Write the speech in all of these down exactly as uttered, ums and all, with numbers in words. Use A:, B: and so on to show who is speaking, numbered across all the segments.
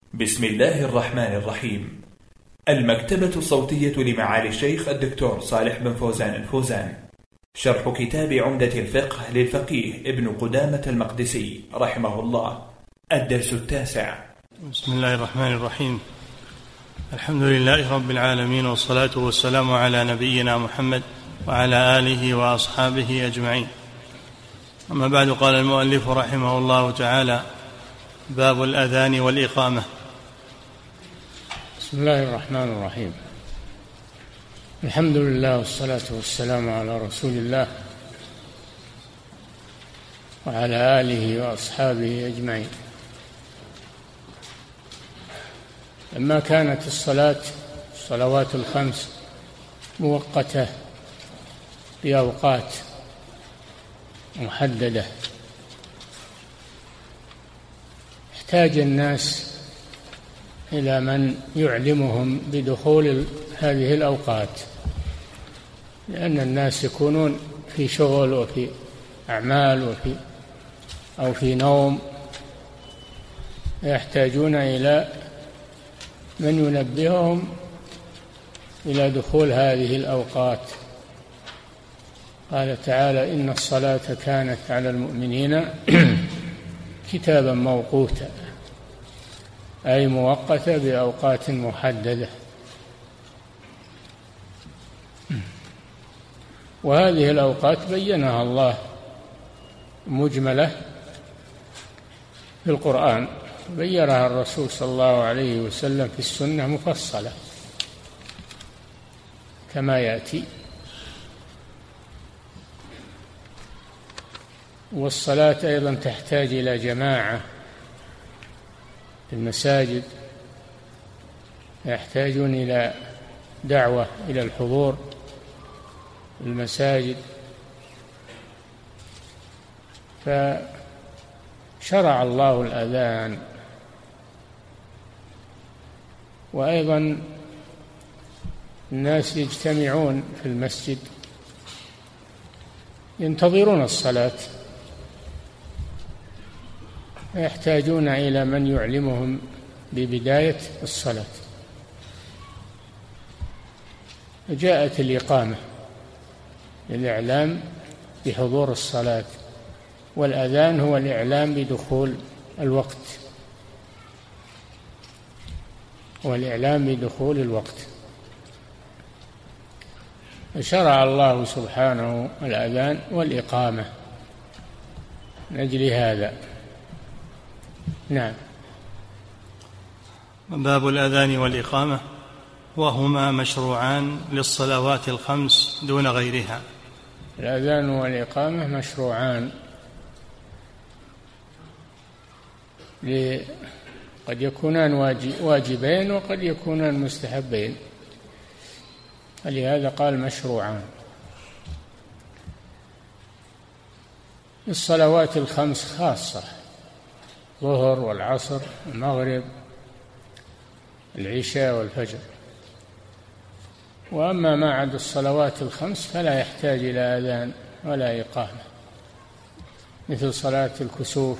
A: بسم الله الرحمن الرحيم. المكتبة الصوتية لمعالي الشيخ الدكتور صالح بن فوزان الفوزان. شرح كتاب عمدة الفقه للفقيه ابن قدامة المقدسي رحمه الله. الدرس التاسع.
B: بسم الله الرحمن الرحيم. الحمد لله رب العالمين، والصلاة والسلام على نبينا محمد وعلى آله وأصحابه أجمعين. أما بعد، قال المؤلف رحمه الله تعالى: باب الأذان والإقامة.
C: بسم الله الرحمن الرحيم. الحمد لله والصلاة والسلام على رسول الله وعلى آله وأصحابه أجمعين. لما كانت الصلاة الصلوات الخمس موقتة بأوقات محددة، احتاج الناس إلى من يعلمهم بدخول هذه الأوقات، لأن الناس يكونون في شغل وفي أعمال وفي أو في نوم، يحتاجون إلى من ينبههم إلى دخول هذه الأوقات. قال تعالى: إن الصلاة كانت على المؤمنين كتابا موقوتا، أي مؤقتة بأوقات محددة. وهذه الأوقات بينها الله مجملة في القرآن، بينها الرسول صلى الله عليه وسلم في السنة مفصلة كما يأتي. والصلاة أيضا تحتاج إلى جماعة في المساجد، يحتاجون إلى دعوة إلى الحضور في المساجد، فشرع الله الأذان. وأيضا الناس يجتمعون في المسجد ينتظرون الصلاة، يحتاجون إلى من يعلمهم ببداية الصلاة. جاءت الإقامة للإعلام بحضور الصلاة، والأذان هو الإعلام بدخول الوقت، والإعلام بدخول الوقت. شرع الله سبحانه الأذان والإقامة من أجل هذا. نعم.
B: باب الأذان والإقامة، وهما مشروعان للصلوات الخمس دون غيرها.
C: الأذان والإقامة مشروعان، قد يكونان واجبين وقد يكونان مستحبين، فلهذا قال مشروعان. الصلوات الخمس خاصة: الظهر والعصر والمغرب العشاء والفجر. وأما ما عدا الصلوات الخمس فلا يحتاج إلى أذان ولا إقامة، مثل صلاة الكسوف،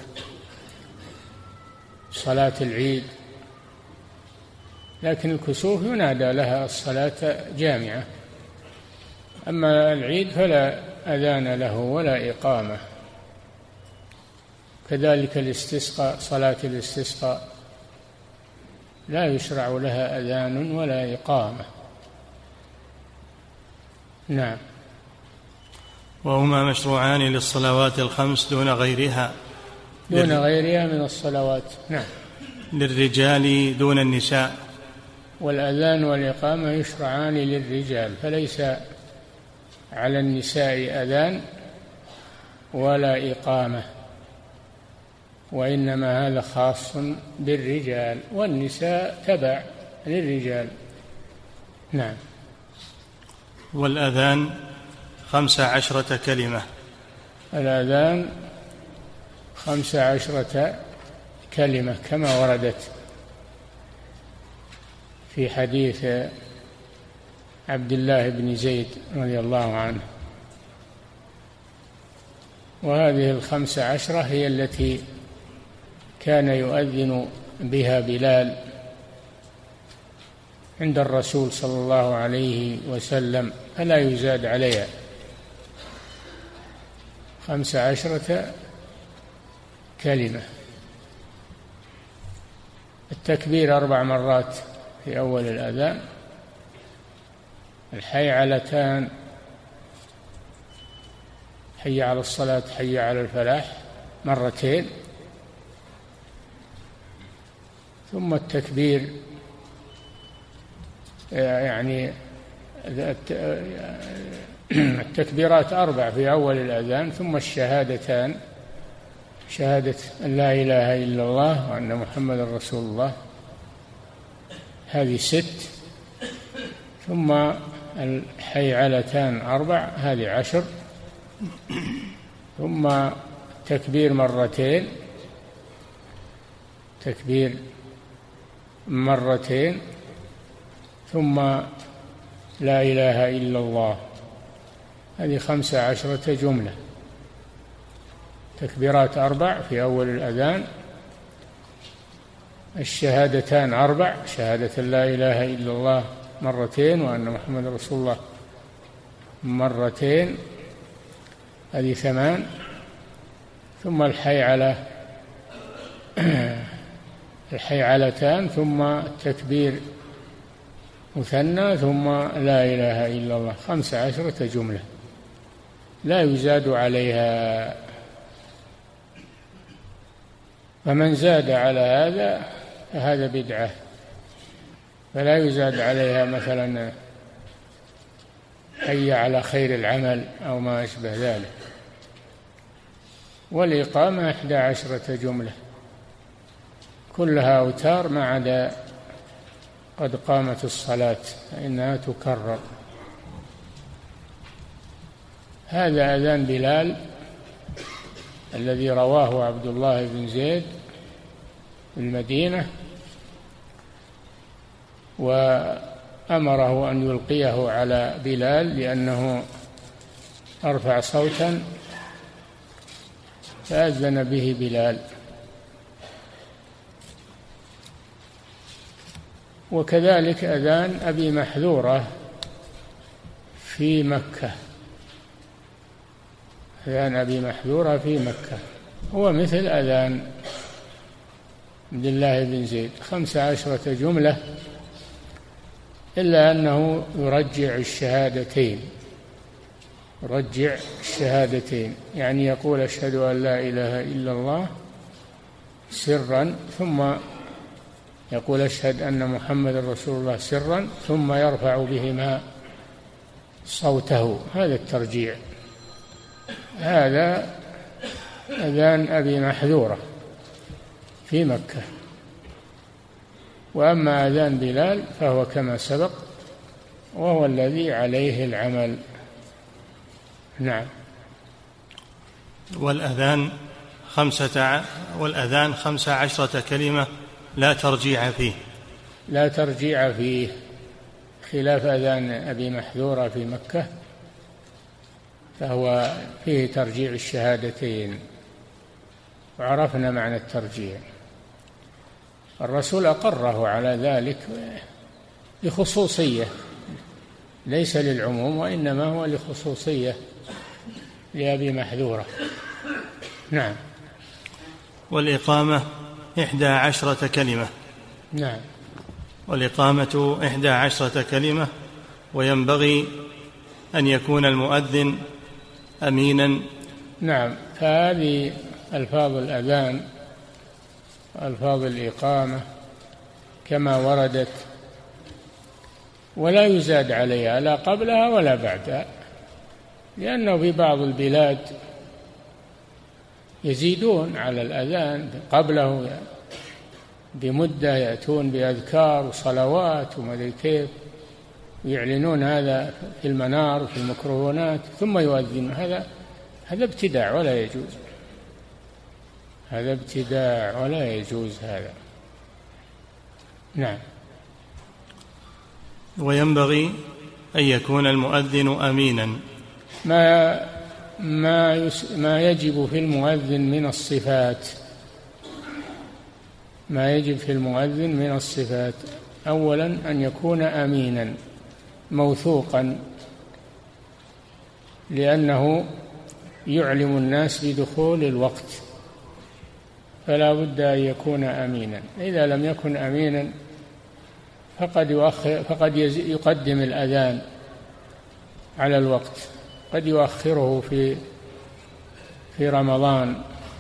C: صلاة العيد. لكن الكسوف ينادى لها الصلاة جامعة، أما العيد فلا أذان له ولا إقامة. كذلك الاستسقاء، صلاة الاستسقاء لا يشرع لها أذان ولا إقامة. نعم.
B: وهما مشروعان للصلوات الخمس دون غيرها
C: دون غيرها من الصلوات. نعم.
B: للرجال دون النساء.
C: والأذان والإقامة يشرعان للرجال، فليس على النساء أذان ولا إقامة، وإنما هذا خاص بالرجال، والنساء تبع للرجال. نعم.
B: والأذان خمس عشرة كلمة.
C: الأذان خمس عشرة كلمة كما وردت في حديث عبد الله بن زيد رضي الله عنه. وهذه الخمس عشرة هي التي كان يؤذن بها بلال عند الرسول صلى الله عليه وسلم، فلا يزاد عليها. خمس عشرة كلمة. التكبير أربع مرات في أول الأذان، الحيعلتان، حي على الصلاة حي على الفلاح، مرتين، ثم التكبير يعني التكبيرات أربع في أول الأذان، ثم الشهادتان، شهادة أن لا إله إلا الله وأن محمد رسول الله، هذه ست، ثم الحيعلتان أربع، هذه عشر، ثم تكبير مرتين، تكبير مرتين، ثم لا إله إلا الله، هذه خمس عشرة جملة. تكبيرات أربع في أول الأذان، الشهادتان أربع، شهادة لا إله إلا الله مرتين وأن محمد رسول الله مرتين، هذه ثمان، ثم الحيعلة الحيعلتان، ثم التكبير مثنى، ثم لا إله إلا الله، خمس عشرة جملة لا يزاد عليها. فمن زاد على هذا فهذا بدعة، فلا يزاد عليها مثلا حي على خير العمل أو ما أشبه ذلك. والإقامة إحدى عشرة جملة كلها أوتار ما عدا قد قامت الصلاة فإنها تكرر. هذا أذان بلال الذي رواه عبد الله بن زيد في المدينة، وأمره أن يلقيه على بلال لأنه أرفع صوتا، فأذن به بلال. وكذلك أذان أبي محذورة في مكة، أذان أبي محذورة في مكة هو مثل أذان عبد الله بن زيد، خمس عشرة جملة، إلا أنه يرجع الشهادتين، يرجع الشهادتين، يعني يقول أشهد أن لا إله إلا الله سرا، ثم يقول أشهد أن محمد رسول الله سرا، ثم يرفع بهما صوته، هذا الترجيع. هذا أذان أبي محذورة في مكة. وأما أذان بلال فهو كما سبق، وهو الذي عليه العمل. نعم.
B: والأذان خمسة والأذان خمس عشرة كلمة لا ترجيع فيه،
C: لا ترجيع فيه، خلاف أذان أبي محذورة في مكة فهو فيه ترجيع الشهادتين، وعرفنا معنى الترجيع. الرسول أقره على ذلك لخصوصية، ليس للعموم، وإنما هو لخصوصية لأبي محذورة. نعم.
B: والإقامة إحدى عشرة كلمة.
C: نعم.
B: والإقامة إحدى عشرة كلمة، وينبغي أن يكون المؤذن أمينا.
C: نعم. فهذه ألفاظ الأذان، ألفاظ الإقامة كما وردت، ولا يزاد عليها لا قبلها ولا بعدها، لأنه في بعض البلاد يزيدون على الأذان قبله بمدة، يأتون بأذكار وصلوات وما كيف، ويعلنون هذا في المنار وفي الميكروفونات ثم يؤذن. هذا هذا ابتداع ولا يجوز، هذا ابتداع ولا يجوز هذا. نعم.
B: وينبغي أن يكون المؤذن أمينا.
C: ما ما ما يجب في المؤذن من الصفات، ما يجب في المؤذن من الصفات: أولا أن يكون أمينا موثوقا، لأنه يعلم الناس بدخول الوقت، فلا بد أن يكون أمينا. إذا لم يكن أمينا فقد يؤخر فقد يقدم الأذان على الوقت، قد يؤخره في في رمضان،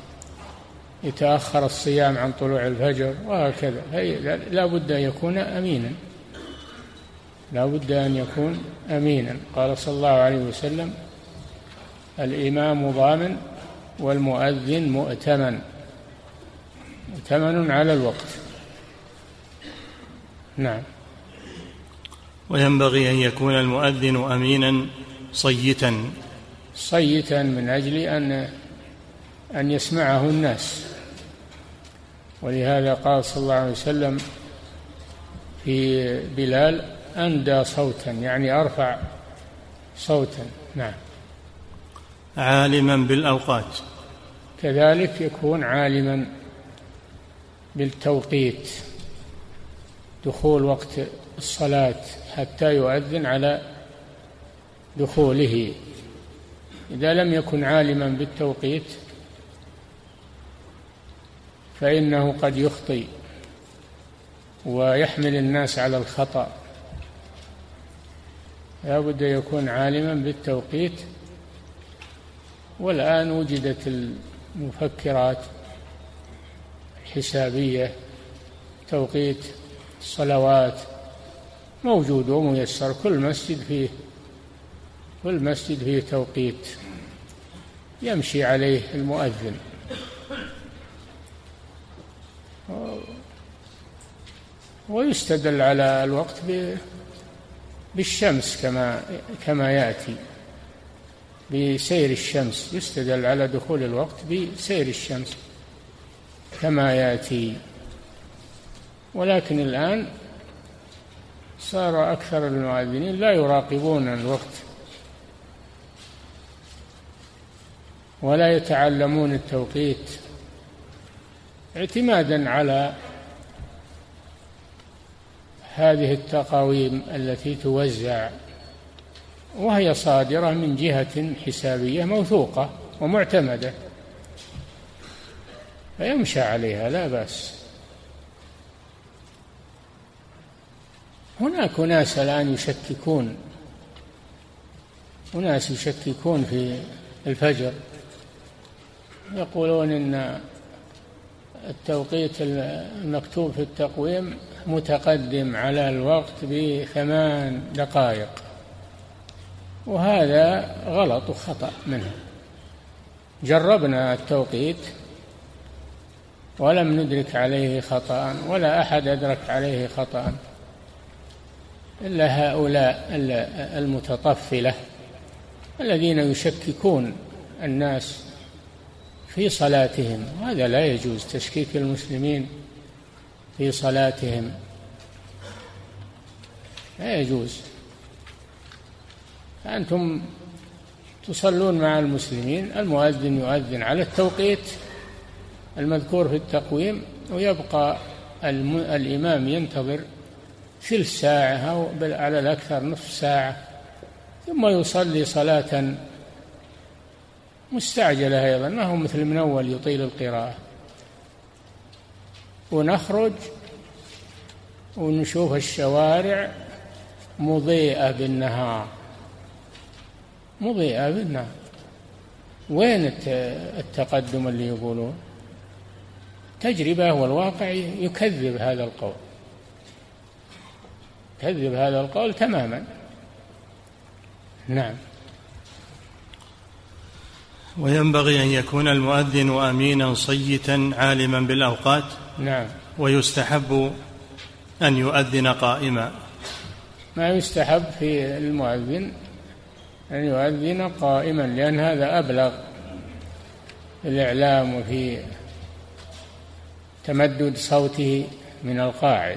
C: يتأخر الصيام عن طلوع الفجر وهكذا. لا بد أن يكون أمينا، لا بد أن يكون أمينا. قال صلى الله عليه وسلم: الإمام ضامن والمؤذن مؤتمن، مؤتمن على الوقت. نعم.
B: وينبغي أن يكون المؤذن أمينا صيتا.
C: صيتا من أجل أن أن يسمعه الناس، ولهذا قال صلى الله عليه وسلم في بلال: أندى صوتا، يعني أرفع صوتا. نعم.
B: عالما بالأوقات،
C: كذلك يكون عالما بالتوقيت، دخول وقت الصلاة حتى يؤذن على دخوله. إذا لم يكن عالما بالتوقيت فإنه قد يخطئ ويحمل الناس على الخطأ. لا بد يكون عالما بالتوقيت. والآن وجدت المفكرات الحسابية، توقيت الصلوات موجود وميسر، كل مسجد فيه كل مسجد فيه توقيت يمشي عليه المؤذن. ويستدل على الوقت بالشمس كما كما يأتي، بسير الشمس، يستدل على دخول الوقت بسير الشمس كما يأتي. ولكن الآن صار أكثر المؤذنين لا يراقبون الوقت ولا يتعلمون التوقيت، اعتمادا على هذه التقاويم التي توزع، وهي صادرة من جهة حسابية موثوقة ومعتمدة، فيمشى عليها لا بأس. هناك ناس الآن يشككون وناس يشككون في الفجر، يقولون إن التوقيت المكتوب في التقويم متقدم على الوقت بثمان دقائق، وهذا غلط وخطأ منه. جربنا التوقيت ولم ندرك عليه خطأ، ولا أحد أدرك عليه خطأ إلا هؤلاء المتطفلة الذين يشككون الناس في صلاتهم، وهذا لا يجوز، تشكيك المسلمين في صلاتهم لا يجوز. أنتم تصلون مع المسلمين، المؤذن يؤذن على التوقيت المذكور في التقويم، ويبقى الإمام ينتظر ثلث ساعة أو على الأكثر نصف ساعة، ثم يصلي صلاة مستعجلة أيضا، ما هو مثل من أول يطيل القراءة. ونخرج ونشوف الشوارع مضيئة بالنهار، مضيئة بالنهار. وين التقدم اللي يقولون؟ تجربة والواقع يكذب هذا القول، يكذب هذا القول تماما. نعم.
B: وينبغي أن يكون المؤذن أمينا صيتا عالما بالأوقات.
C: نعم.
B: ويستحب أن يؤذن قائما.
C: ما يستحب في المؤذن أن يؤذن قائما، لأن هذا أبلغ في الإعلام وفي تمدد صوته من القاعد.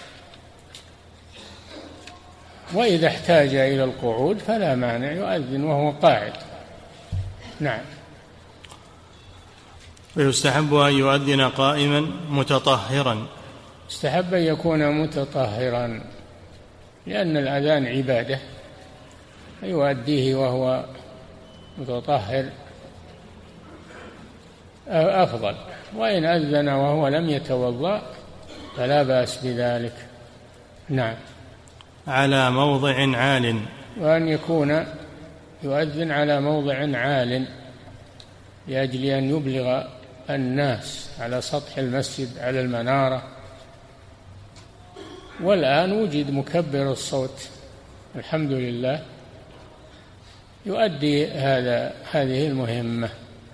C: وإذا احتاج إلى القعود فلا مانع يؤذن وهو قاعد. نعم.
B: ويستحب أن يؤذن قائما متطهرا.
C: استحب أن يكون متطهرا لأن الأذان عبادة، يؤديه وهو متطهر أفضل، وإن أذن وهو لم يتوضأ فلا بأس بذلك. نعم.
B: على موضع عال.
C: وأن يكون يؤذن على موضع عال لأجل أن يبلغ الناس على سطح المسجد على المنارة. والآن وجد مكبر الصوت الحمد لله يؤدي هذا هذه المهمة.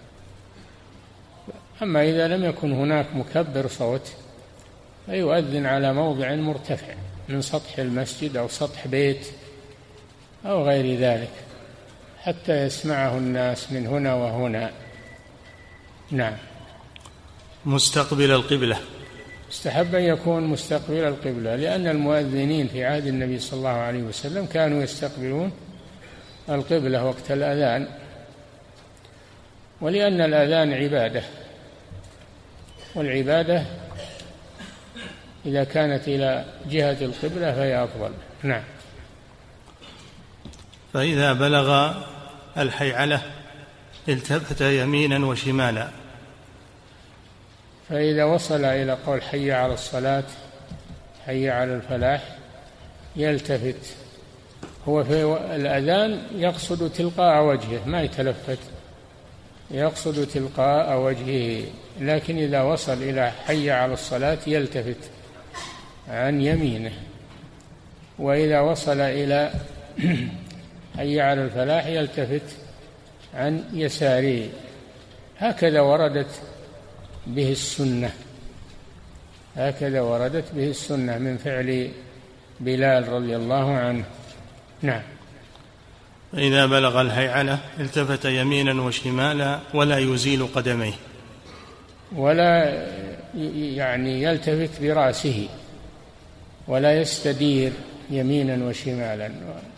C: أما إذا لم يكن هناك مكبر صوت فيؤذن على موضع مرتفع من سطح المسجد أو سطح بيت أو غير ذلك حتى يسمعه الناس من هنا وهنا. نعم.
B: مستقبل القبلة.
C: استحب أن يكون مستقبل القبلة لأن المؤذنين في عهد النبي صلى الله عليه وسلم كانوا يستقبلون القبلة وقت الأذان، ولأن الأذان عبادة، والعبادة إذا كانت إلى جهة القبلة فهي أفضل. نعم.
B: فإذا بلغ الحيعلة التفت يمينا وشمالا.
C: فإذا وصل إلى قول حي على الصلاة حي على الفلاح يلتفت. هو في الأذان يقصد تلقاء وجهه ما يتلفت، يقصد تلقاء وجهه، لكن إذا وصل إلى حي على الصلاة يلتفت عن يمينه، وإذا وصل إلى حي على الفلاح يلتفت عن يساره. هكذا وردت به السنة، هكذا وردت به السنة من فعل بلال رضي الله عنه. نعم.
B: فإذا بلغ الهيعلة التفت يمينا وشمالا ولا يزيل قدميه،
C: ولا يعني يلتفت برأسه ولا يستدير يمينا وشمالا،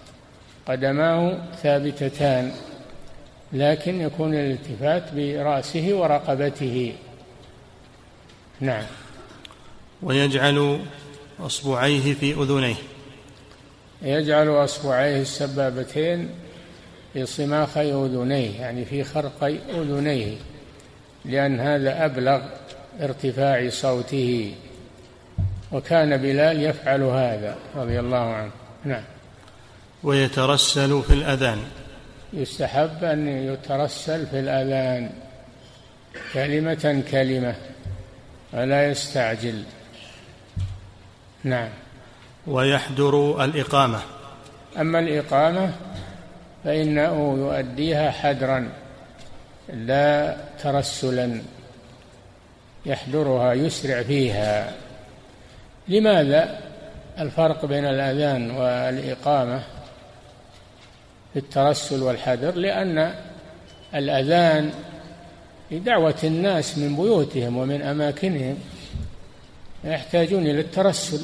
C: قدماه ثابتتان، لكن يكون الالتفات برأسه ورقبته. نعم.
B: ويجعل أصبعيه في أذنيه.
C: يجعل أصبعيه السبابتين في صماخي أذنيه، يعني في خرقي أذنيه، لأن هذا أبلغ ارتفاع صوته، وكان بلال يفعل هذا رضي الله عنه. نعم.
B: ويترسل في الأذان.
C: يستحب أن يترسل في الأذان كلمة كلمة ولا يستعجل. نعم.
B: ويحضر الإقامة.
C: أما الإقامة فإنه يؤديها حدرا لا ترسلا، يحضرها يسرع فيها. لماذا الفرق بين الأذان والإقامة في الترسل والحدر؟ لأن الأذان لدعوة الناس من بيوتهم ومن أماكنهم يحتاجون إلى الترسل،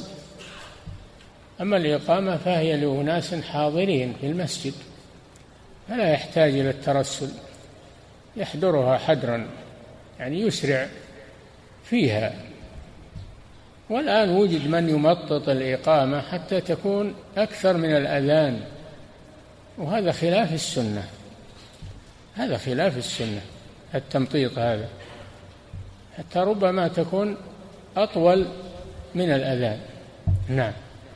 C: أما الإقامة فهي لأناس حاضرين في المسجد فلا يحتاج إلى الترسل، يحضرها حدرا يعني يسرع فيها. والآن وجد من يمطط الإقامة حتى تكون أكثر من الأذان، وهذا خلاف السنة، هذا خلاف السنة التمطيط هذا، حتى ربما تكون أطول من الأذان. نعم.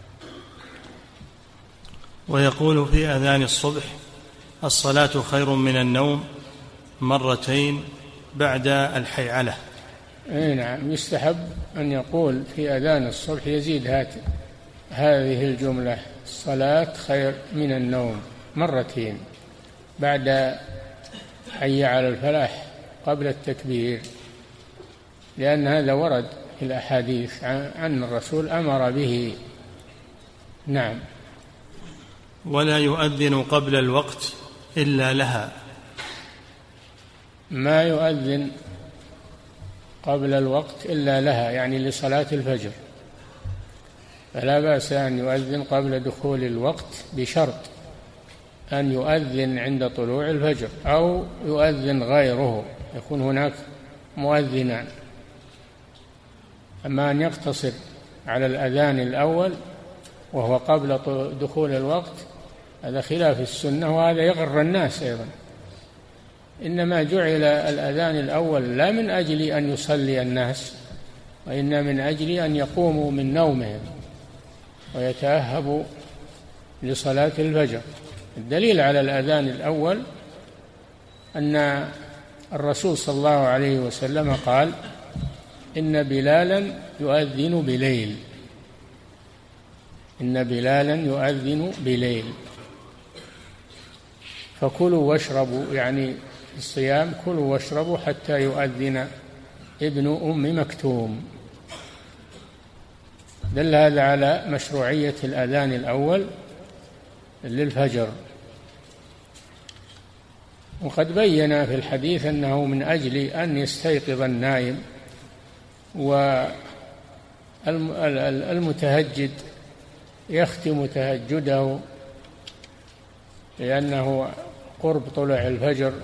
B: ويقول في أذان الصبح الصلاة خير من النوم مرتين بعد الحيعلة.
C: أي نعم. يستحب أن يقول في أذان الصبح يزيد هذه الجملة الصلاة خير من النوم مرتين بعد حي على الفلاح قبل التكبير، لأن هذا ورد في الأحاديث عن الرسول أمر به. نعم.
B: ولا يؤذن قبل الوقت إلا لها.
C: ما يؤذن قبل الوقت إلا لها، يعني لصلاة الفجر، فلا بأس أن يؤذن قبل دخول الوقت بشرط أن يؤذن عند طلوع الفجر، أو يؤذن غيره، يكون هناك مؤذنان. أما أن يقتصر على الأذان الأول وهو قبل دخول الوقت هذا خلاف السنة، وهذا يغر الناس أيضا. إنما جعل الأذان الأول لا من أجل أن يصلي الناس، وإنما من أجل أن يقوموا من نومهم ويتأهبوا لصلاة الفجر. الدليل على الأذان الأول أن الرسول صلى الله عليه وسلم قال: إن بلالا يؤذن بليل، إن بلالا يؤذن بليل. فكلوا واشربوا، يعني الصيام، كلوا واشربوا حتى يؤذن ابن أم مكتوم. دل هذا على مشروعية الأذان الأول للفجر. وقد بين في الحديث أنه من أجل أن يستيقظ النائم، والمتهجد يختم تهجده لأنه قرب طلوع الفجر،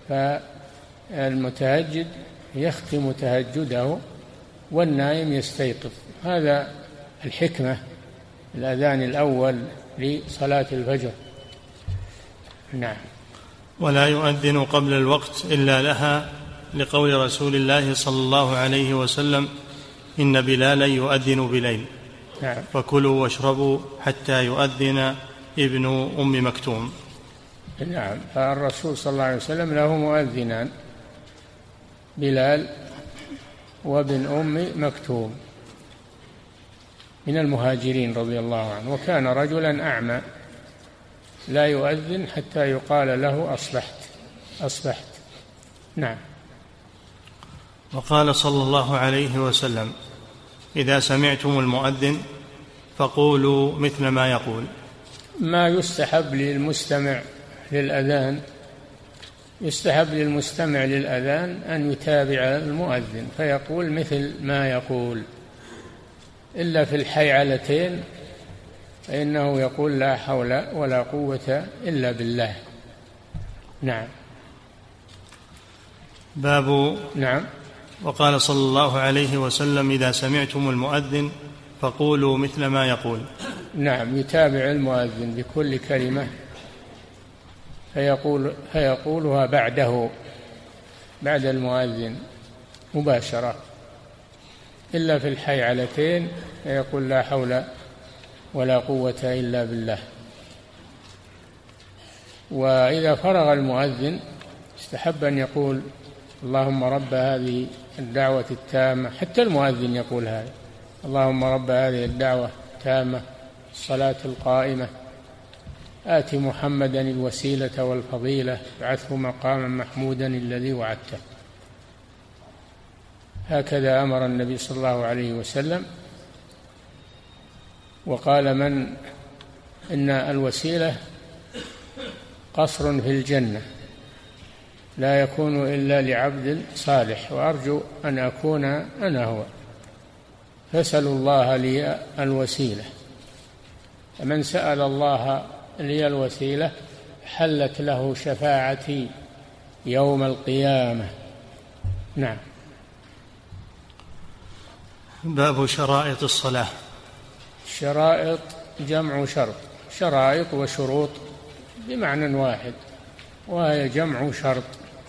C: فالمتهجد يختم تهجده والنائم يستيقظ. هذا الحكمة الأذان الأول لصلاة الفجر. نعم.
B: ولا يؤذن قبل الوقت إلا لها، لقول رسول الله صلى الله عليه وسلم: إن بلالا يؤذن بليل.
C: نعم.
B: فكلوا واشربوا حتى يؤذن ابن أم مكتوم.
C: نعم. فالرسول صلى الله عليه وسلم له مؤذنان، بلال وابن أم مكتوم من المهاجرين رضي الله عنه، وكان رجلا أعمى لا يؤذن حتى يقال له أصبحت أصبحت. نعم.
B: وقال صلى الله عليه وسلم: إذا سمعتم المؤذن فقولوا مثل ما يقول.
C: ما يستحب للمستمع للأذان، يستحب للمستمع للأذان أن يتابع المؤذن فيقول مثل ما يقول، إلا في الحيعلتين فإنه يقول: لا حول ولا قوة إلا بالله. نعم.
B: باب.
C: نعم.
B: وقال صلى الله عليه وسلم: إذا سمعتم المؤذن فقولوا مثل ما يقول.
C: نعم. يتابع المؤذن بكل كلمة فيقول فيقولها بعده، بعد المؤذن مباشرة، إلا في الحيعلتين فيقول: لا حول ولا قوة إلا بالله. وإذا فرغ المؤذن استحب أن يقول: اللهم رب هذه الدعوة التامة. حتى المؤذن يقول هذا: اللهم رب هذه الدعوة التامة الصلاة القائمة آت محمدا الوسيلة والفضيلة ابعثه مقاما محمودا الذي وعدته. هكذا أمر النبي صلى الله عليه وسلم. وقال: من إن الوسيلة قصر في الجنة لا يكون إلا لعبد صالح، وأرجو أن أكون أنا هو، فاسألوا الله لي الوسيلة. فمن سأل الله لي الوسيلة حلت له شفاعتي يوم القيامة. نعم.
B: باب شرائط الصلاة.
C: شرائط جمع شرط، شرائط وشروط بمعنى واحد، وهي جمع شرط.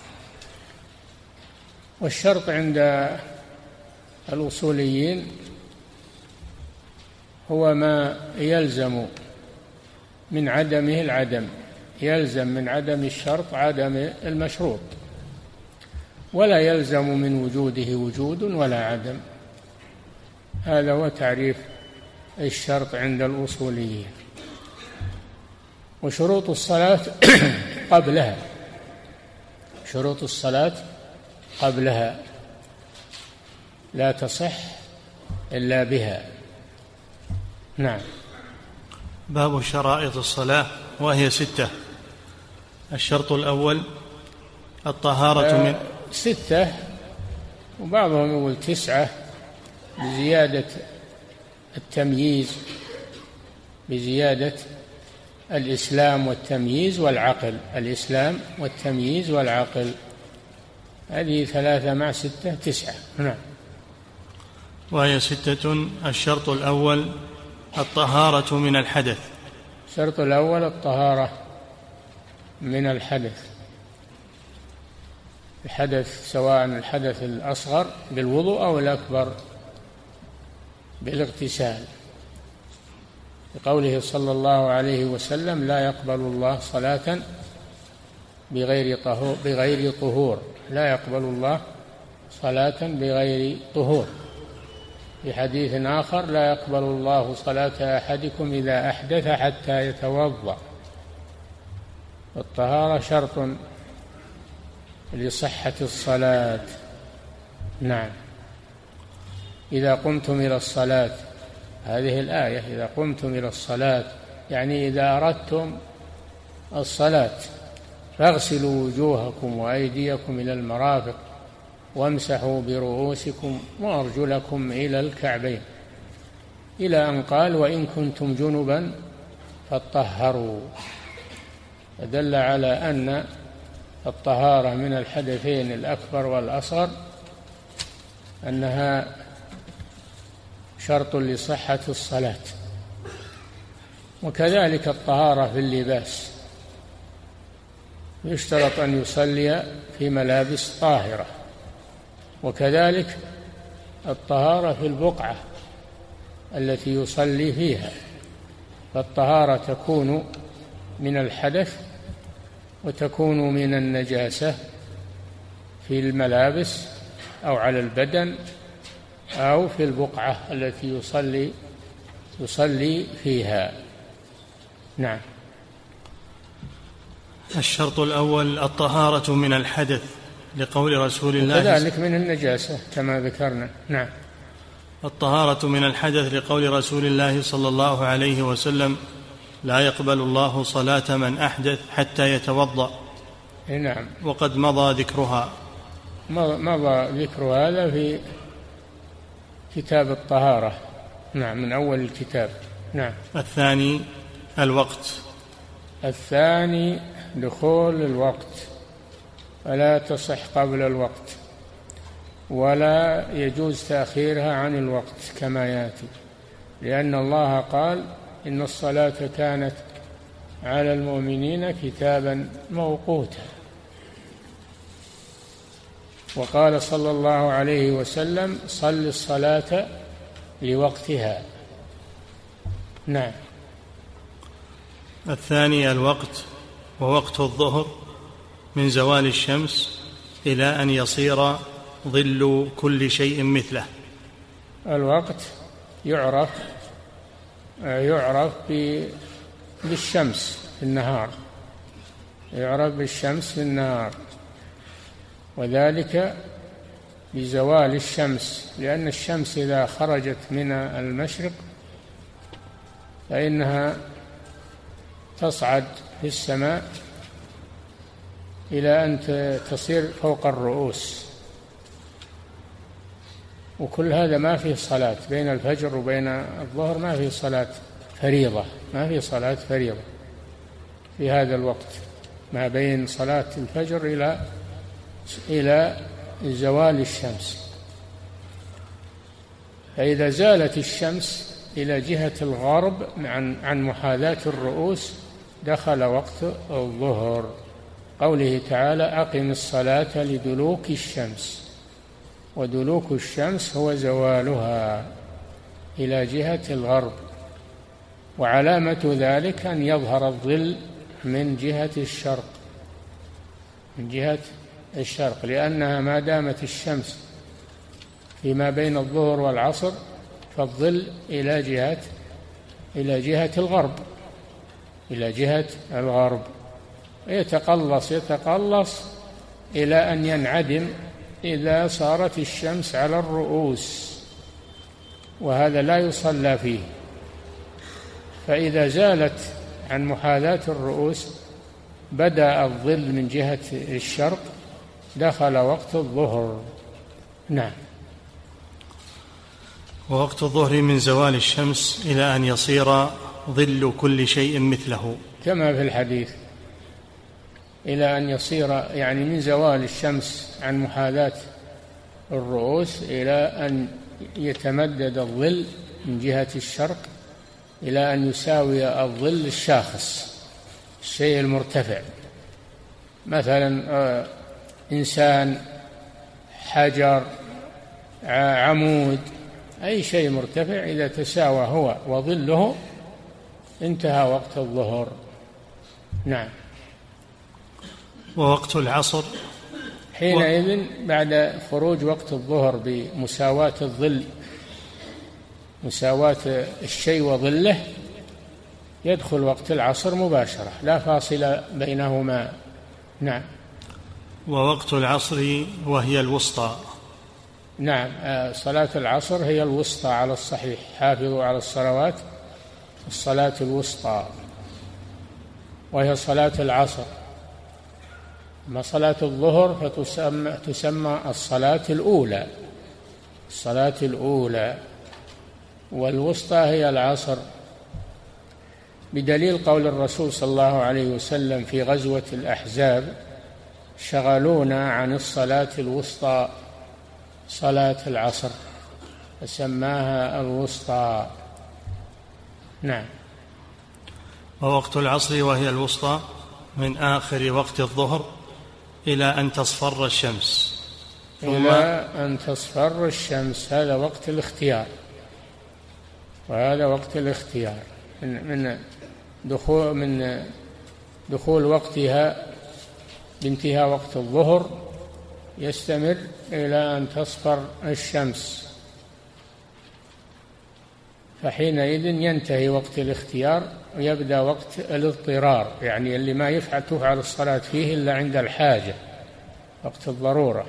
C: والشرط عند الأصوليين هو ما يلزم من عدمه العدم، يلزم من عدم الشرط عدم المشروط، ولا يلزم من وجوده وجود ولا عدم. هذا هو تعريف الشرط عند الأصوليين. وشروط الصلاة قبلها، شروط الصلاة قبلها لا تصح إلا بها. نعم.
B: باب شرائط الصلاة، وهي ستة. الشرط الأول الطهارة من
C: ستة، وبعضهم يقول تسعة بزيادة التمييز، بزيادة الإسلام والتمييز والعقل، الإسلام والتمييز والعقل. هذه ثلاثة مع ستة تسعة. نعم.
B: وهي ستة. الشرط الأول الطهارة من الحدث.
C: الشرط الأول الطهارة من الحدث، الحدث سواء الحدث الأصغر بالوضوء أو الأكبر بالاغتسال، لقوله صلى الله عليه وسلم: لا يقبل الله صلاة بغير طهور, بغير طهور لا يقبل الله صلاة بغير طهور. في حديث آخر: لا يقبل الله صلاة أحدكم إذا أحدث حتى يتوضأ. الطهارة شرط لصحة الصلاة. نعم. إذا قمتم إلى الصلاة، هذه الآية: إذا قمتم إلى الصلاة، يعني إذا أردتم الصلاة، فاغسلوا وجوهكم وأيديكم إلى المرافق وامسحوا برؤوسكم وأرجلكم إلى الكعبين، إلى أن قال: وإن كنتم جنبا فاطهروا. فدل على أن الطهارة من الحدثين الأكبر والأصغر أنها شرط لصحة الصلاة. وكذلك الطهارة في اللباس، يشترط أن يصلي في ملابس طاهرة. وكذلك الطهارة في البقعة التي يصلي فيها، فالطهارة تكون من الحدث وتكون من النجاسة في الملابس أو على البدن أو في البقعة التي يصلي يصلي فيها. نعم.
B: الشرط الأول الطهارة من الحدث، لقول رسول الله
C: كذلك من النجاسة كما ذكرنا. نعم.
B: الطهارة من الحدث لقول رسول الله صلى الله عليه وسلم: لا يقبل الله صلاة من أحدث حتى يتوضأ.
C: نعم.
B: وقد مضى ذكرها.
C: مضى ذكر هذا في كتاب الطهارة. نعم، من أول الكتاب. نعم.
B: الثاني الوقت.
C: الثاني دخول الوقت، فلا تصح قبل الوقت، ولا يجوز تأخيرها عن الوقت كما يأتي، لأن الله قال: إن الصلاة كانت على المؤمنين كتابا موقوتا. وقال صلى الله عليه وسلم: صل الصلاة لوقتها. نعم.
B: الثاني الوقت، ووقت الظهر من زوال الشمس إلى أن يصير ظل كل شيء مثله.
C: الوقت يعرف يعرف بالشمس في النهار، يعرف بالشمس في النهار، وذلك بزوال الشمس، لأن الشمس إذا خرجت من المشرق فإنها تصعد في السماء إلى أن تصير فوق الرؤوس، وكل هذا ما فيه صلاة بين الفجر وبين الظهر، ما فيه صلاة فريضة، ما فيه صلاة فريضة في هذا الوقت، ما بين صلاة الفجر إلى إلى زوال الشمس. فإذا زالت الشمس إلى جهة الغرب عن عن محاذاة الرؤوس دخل وقت الظهر. قوله تعالى: أقم الصلاة لدلوك الشمس، ودلوك الشمس هو زوالها إلى جهة الغرب، وعلامة ذلك أن يظهر الظل من جهة الشرق، من جهة الشرق، لأنها ما دامت الشمس فيما بين الظهر والعصر فالظل إلى جهة إلى جهة الغرب، إلى جهة الغرب، يتقلص يتقلص إلى أن ينعدم إذا صارت الشمس على الرؤوس، وهذا لا يصلى فيه. فإذا زالت عن محاذاة الرؤوس بدأ الظل من جهة الشرق، دخل وقت الظهر. نعم.
B: ووقت الظهر من زوال الشمس إلى أن يصير ظل كل شيء مثله،
C: كما في الحديث إلى أن يصير يعني من زوال الشمس عن محاذاة الرؤوس إلى أن يتمدد الظل من جهة الشرق إلى أن يساوي الظل الشاخص الشيء المرتفع، مثلا إنسان، حجر، عمود، أي شيء مرتفع إذا تساوى هو وظله انتهى وقت الظهر. نعم.
B: ووقت العصر
C: حينئذ بعد خروج وقت الظهر بمساواة الظل، مساواة الشيء وظله، يدخل وقت العصر مباشرة لا فاصل بينهما. نعم.
B: ووقت العصر وهي الوسطى.
C: نعم، صلاة العصر هي الوسطى على الصحيح، حافظوا على الصلوات، الصلاة الوسطى وهي صلاة العصر. أما صلاة الظهر فتسمى تسمى الصلاة الأولى، الصلاة الأولى، والوسطى هي العصر، بدليل قول الرسول صلى الله عليه وسلم في غزوة الأحزاب: شغلونا عن الصلاة الوسطى صلاة العصر، فسماها الوسطى. نعم.
B: ووقت العصر وهي الوسطى من آخر وقت الظهر إلى أن تصفر الشمس.
C: إلى أن تصفر الشمس، هذا وقت الاختيار، وهذا وقت الاختيار من من دخول من دخول وقتها بانتهاء وقت الظهر يستمر إلى أن تصفر الشمس، فحينئذ ينتهي وقت الاختيار ويبدأ وقت الاضطرار، يعني اللي ما يفعل تفعل الصلاة فيه إلا عند الحاجة، وقت الضرورة،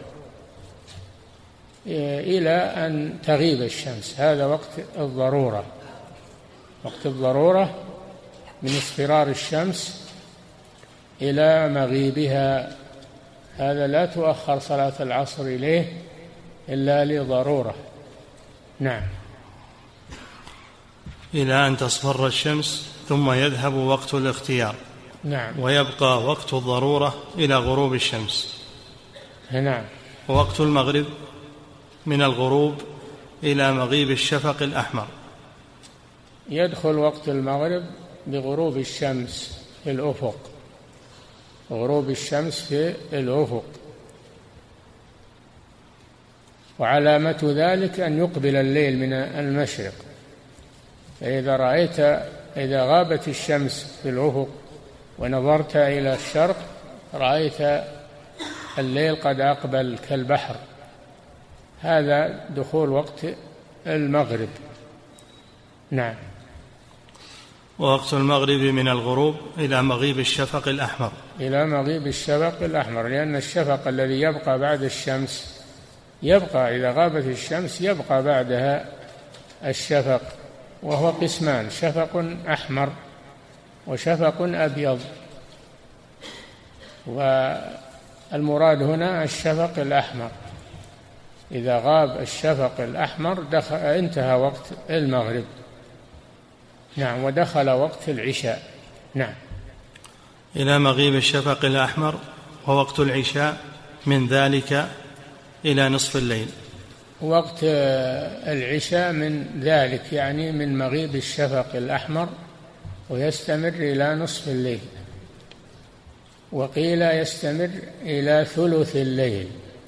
C: إلى أن تغيب الشمس، هذا وقت الضرورة. وقت الضرورة من اصفرار الشمس إلى مغيبها، هذا لا تؤخر صلاة العصر إليه إلا لضرورة. نعم.
B: إلى أن تصفر الشمس ثم يذهب وقت الاختيار.
C: نعم.
B: ويبقى وقت الضرورة إلى غروب الشمس.
C: نعم.
B: ووقت المغرب من الغروب إلى مغيب الشفق الأحمر.
C: يدخل وقت المغرب بغروب الشمس في الأفق، غروب الشمس في الأفق، وعلامة ذلك أن يقبل الليل من المشرق، فإذا رأيت إذا غابت الشمس في الأفق ونظرت إلى الشرق رأيت الليل قد أقبل كالبحر، هذا دخول وقت المغرب. نعم.
B: ووقت المغرب من الغروب إلى مغيب الشفق الأحمر.
C: إلى مغيب الشفق الأحمر، لأن الشفق الذي يبقى بعد الشمس يبقى إذا غابت الشمس يبقى بعدها الشفق، وهو قسمان: شفق أحمر وشفق أبيض، والمراد هنا الشفق الأحمر. إذا غاب الشفق الأحمر دخل انتهى وقت المغرب. نعم. ودخل وقت العشاء. نعم.
B: إلى مغيب الشفق الأحمر. ووقت العشاء من ذلك إلى نصف الليل.
C: وقت العشاء من ذلك يعني من مغيب الشفق الأحمر ويستمر إلى نصف الليل، وقيل يستمر إلى ثلث الليل،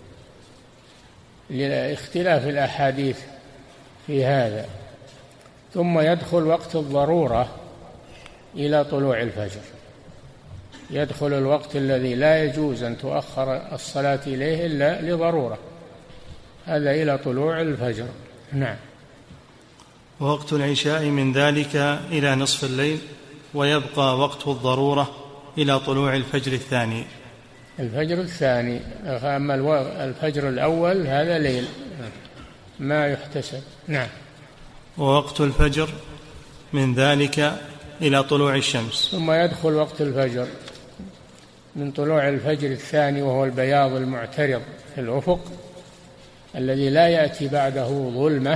C: لاختلاف الأحاديث في هذا. ثم يدخل وقت الضرورة إلى طلوع الفجر، يدخل الوقت الذي لا يجوز أن تؤخر الصلاة إليه إلا لضرورة، هذا إلى طلوع الفجر. نعم.
B: ووقت العشاء من ذلك إلى نصف الليل، ويبقى وقت الضرورة إلى طلوع الفجر الثاني.
C: الفجر الثاني. أما الفجر الأول هذا ليل ما يحتسب. نعم.
B: ووقت الفجر من ذلك إلى طلوع الشمس.
C: ثم يدخل وقت الفجر من طلوع الفجر الثاني، وهو البياض المعترض في الأفق الذي لا يأتي بعده ظلمة،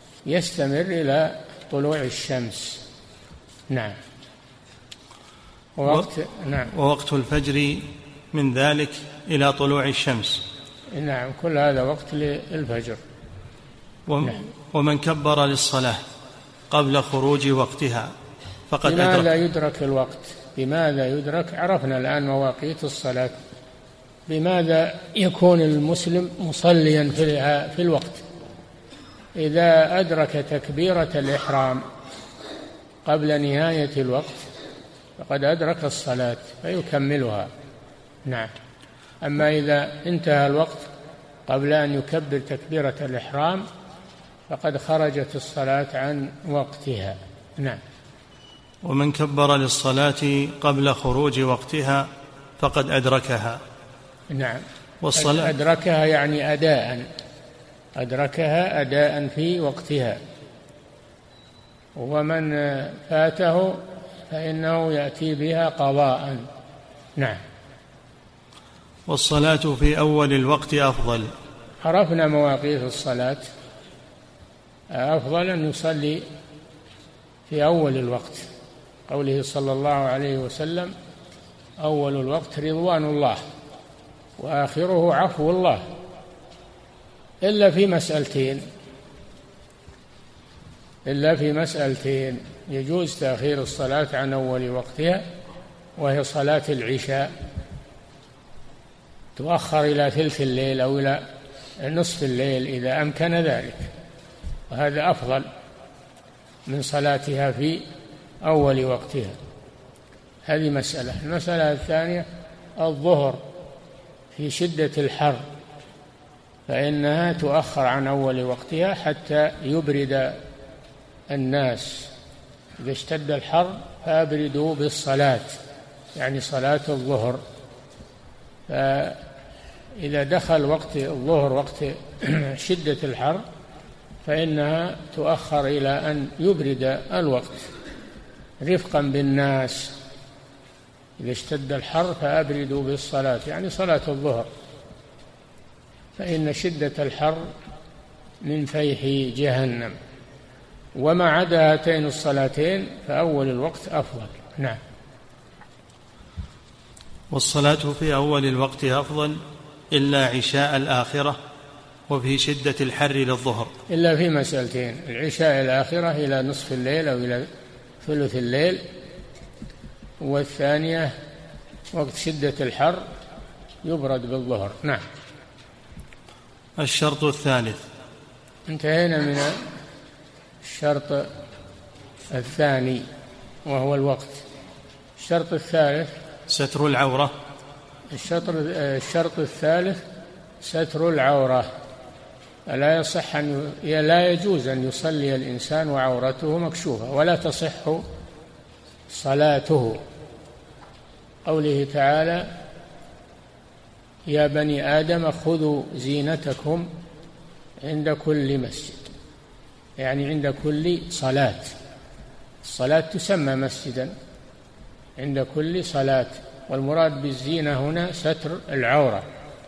C: يستمر إلى طلوع الشمس. نعم. ووقت نعم
B: ووقت الفجر من ذلك إلى طلوع الشمس.
C: نعم كل هذا وقت للفجر.
B: نعم. ومن كبر للصلاة قبل خروج وقتها فقد أدرك.
C: بماذا يدرك الوقت؟ بماذا يدرك؟ عرفنا الآن مواقيت الصلاة. بماذا يكون المسلم مصليا في الوقت؟ إذا أدرك تكبيرة الإحرام قبل نهاية الوقت فقد أدرك الصلاة فيكملها. نعم. أما إذا انتهى الوقت قبل أن يكبر تكبيرة الإحرام فقد خرجت الصلاة عن وقتها. نعم.
B: ومن كبر للصلاة قبل خروج وقتها فقد أدركها.
C: نعم.
B: والصلاة
C: أدركها يعني أداء، أدركها أداء في وقتها. ومن فاته فإنه يأتي بها قضاء. نعم.
B: والصلاة في أول الوقت أفضل.
C: عرفنا مواقيت الصلاة. أفضل أن يصلي في أول الوقت، قوله صلى الله عليه وسلم: أول الوقت رضوان الله وآخره عفو الله، إلا في مسألتين إلا في مسألتين يجوز تأخير الصلاة عن أول وقتها، وهي صلاة العشاء تؤخر إلى ثلث الليل أو إلى نصف الليل إذا أمكن ذلك، وهذا أفضل من صلاتها في أول وقتها. هذه مسألة. المسألة الثانية الظهر في شدة الحر، فإنها تؤخر عن أول وقتها حتى يبرد الناس. إذا اشتد الحر فأبردوا بالصلاة، يعني صلاة الظهر. فإذا دخل وقت الظهر وقت شدة الحر فإنها تؤخر إلى أن يبرد الوقت رفقا بالناس. إذا اشتد الحر فأبردوا بالصلاة، يعني صلاة الظهر، فإن شدة الحر من فيح جهنم. وما عدا هاتين الصلاتين فأول الوقت أفضل. نعم.
B: والصلاة في أول الوقت أفضل إلا عشاء الآخرة وفي شدة الحر للظهر،
C: إلا في مسألتين: العشاء الآخرة إلى نصف الليل أو إلى ثلث الليل، والثانية وقت شدة الحر يبرد بالظهر. نعم.
B: الشرط الثالث.
C: انتهينا من الشرط الثاني وهو الوقت. الشرط الثالث
B: ستر العورة.
C: الشرط الشرط الثالث ستر العورة. لا يصح أن لا يجوز أن يصلي الإنسان وعورته مكشوفة، ولا تصح صلاته. قوله تعالى: يا بني آدم خذوا زينتكم عند كل مسجد، يعني عند كل صلاة. الصلاة تسمى مسجدا عند كل صلاة، والمراد بالزينة هنا ستر العورة.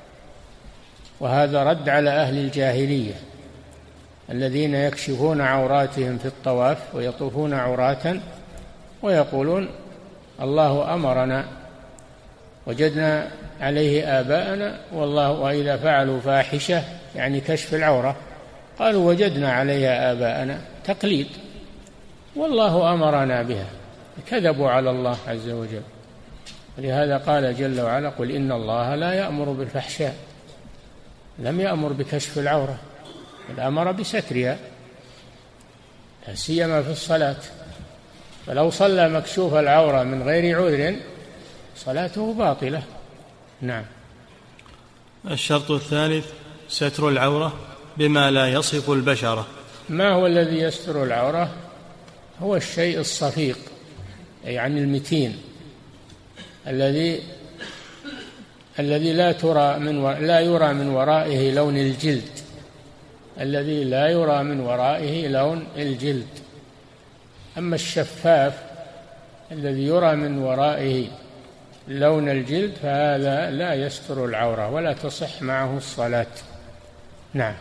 C: وهذا رد على أهل الجاهلية الذين يكشفون عوراتهم في الطواف ويطوفون عراة ويقولون: الله أمرنا وجدنا عليه آباءنا، والله وإذا فعلوا فاحشة يعني كشف العورة قالوا وجدنا عليها آباءنا، تقليد، والله أمرنا بها. كذبوا على الله عز وجل. ولهذا قال جل وعلا: قل إن الله لا يأمر بالفحشاء. لم يأمر بكشف العورة، بل أمر بسترها، لا سيما في الصلاة. فلو صلى مكشوف العورة من غير عذر صلاته باطلة. نعم.
B: الشرط الثالث ستر العورة بما لا يصف البشرة.
C: ما هو الذي يستر العورة؟ هو الشيء الصفيق، يعني المتين، الذي الذي لا ترى من و... لا يرى من ورائه لون الجلد، الذي لا يرى من ورائه لون الجلد. أما الشفاف الذي يرى من ورائه لون الجلد فهذا لا يستر العورة ولا تصح معه الصلاة. نعم.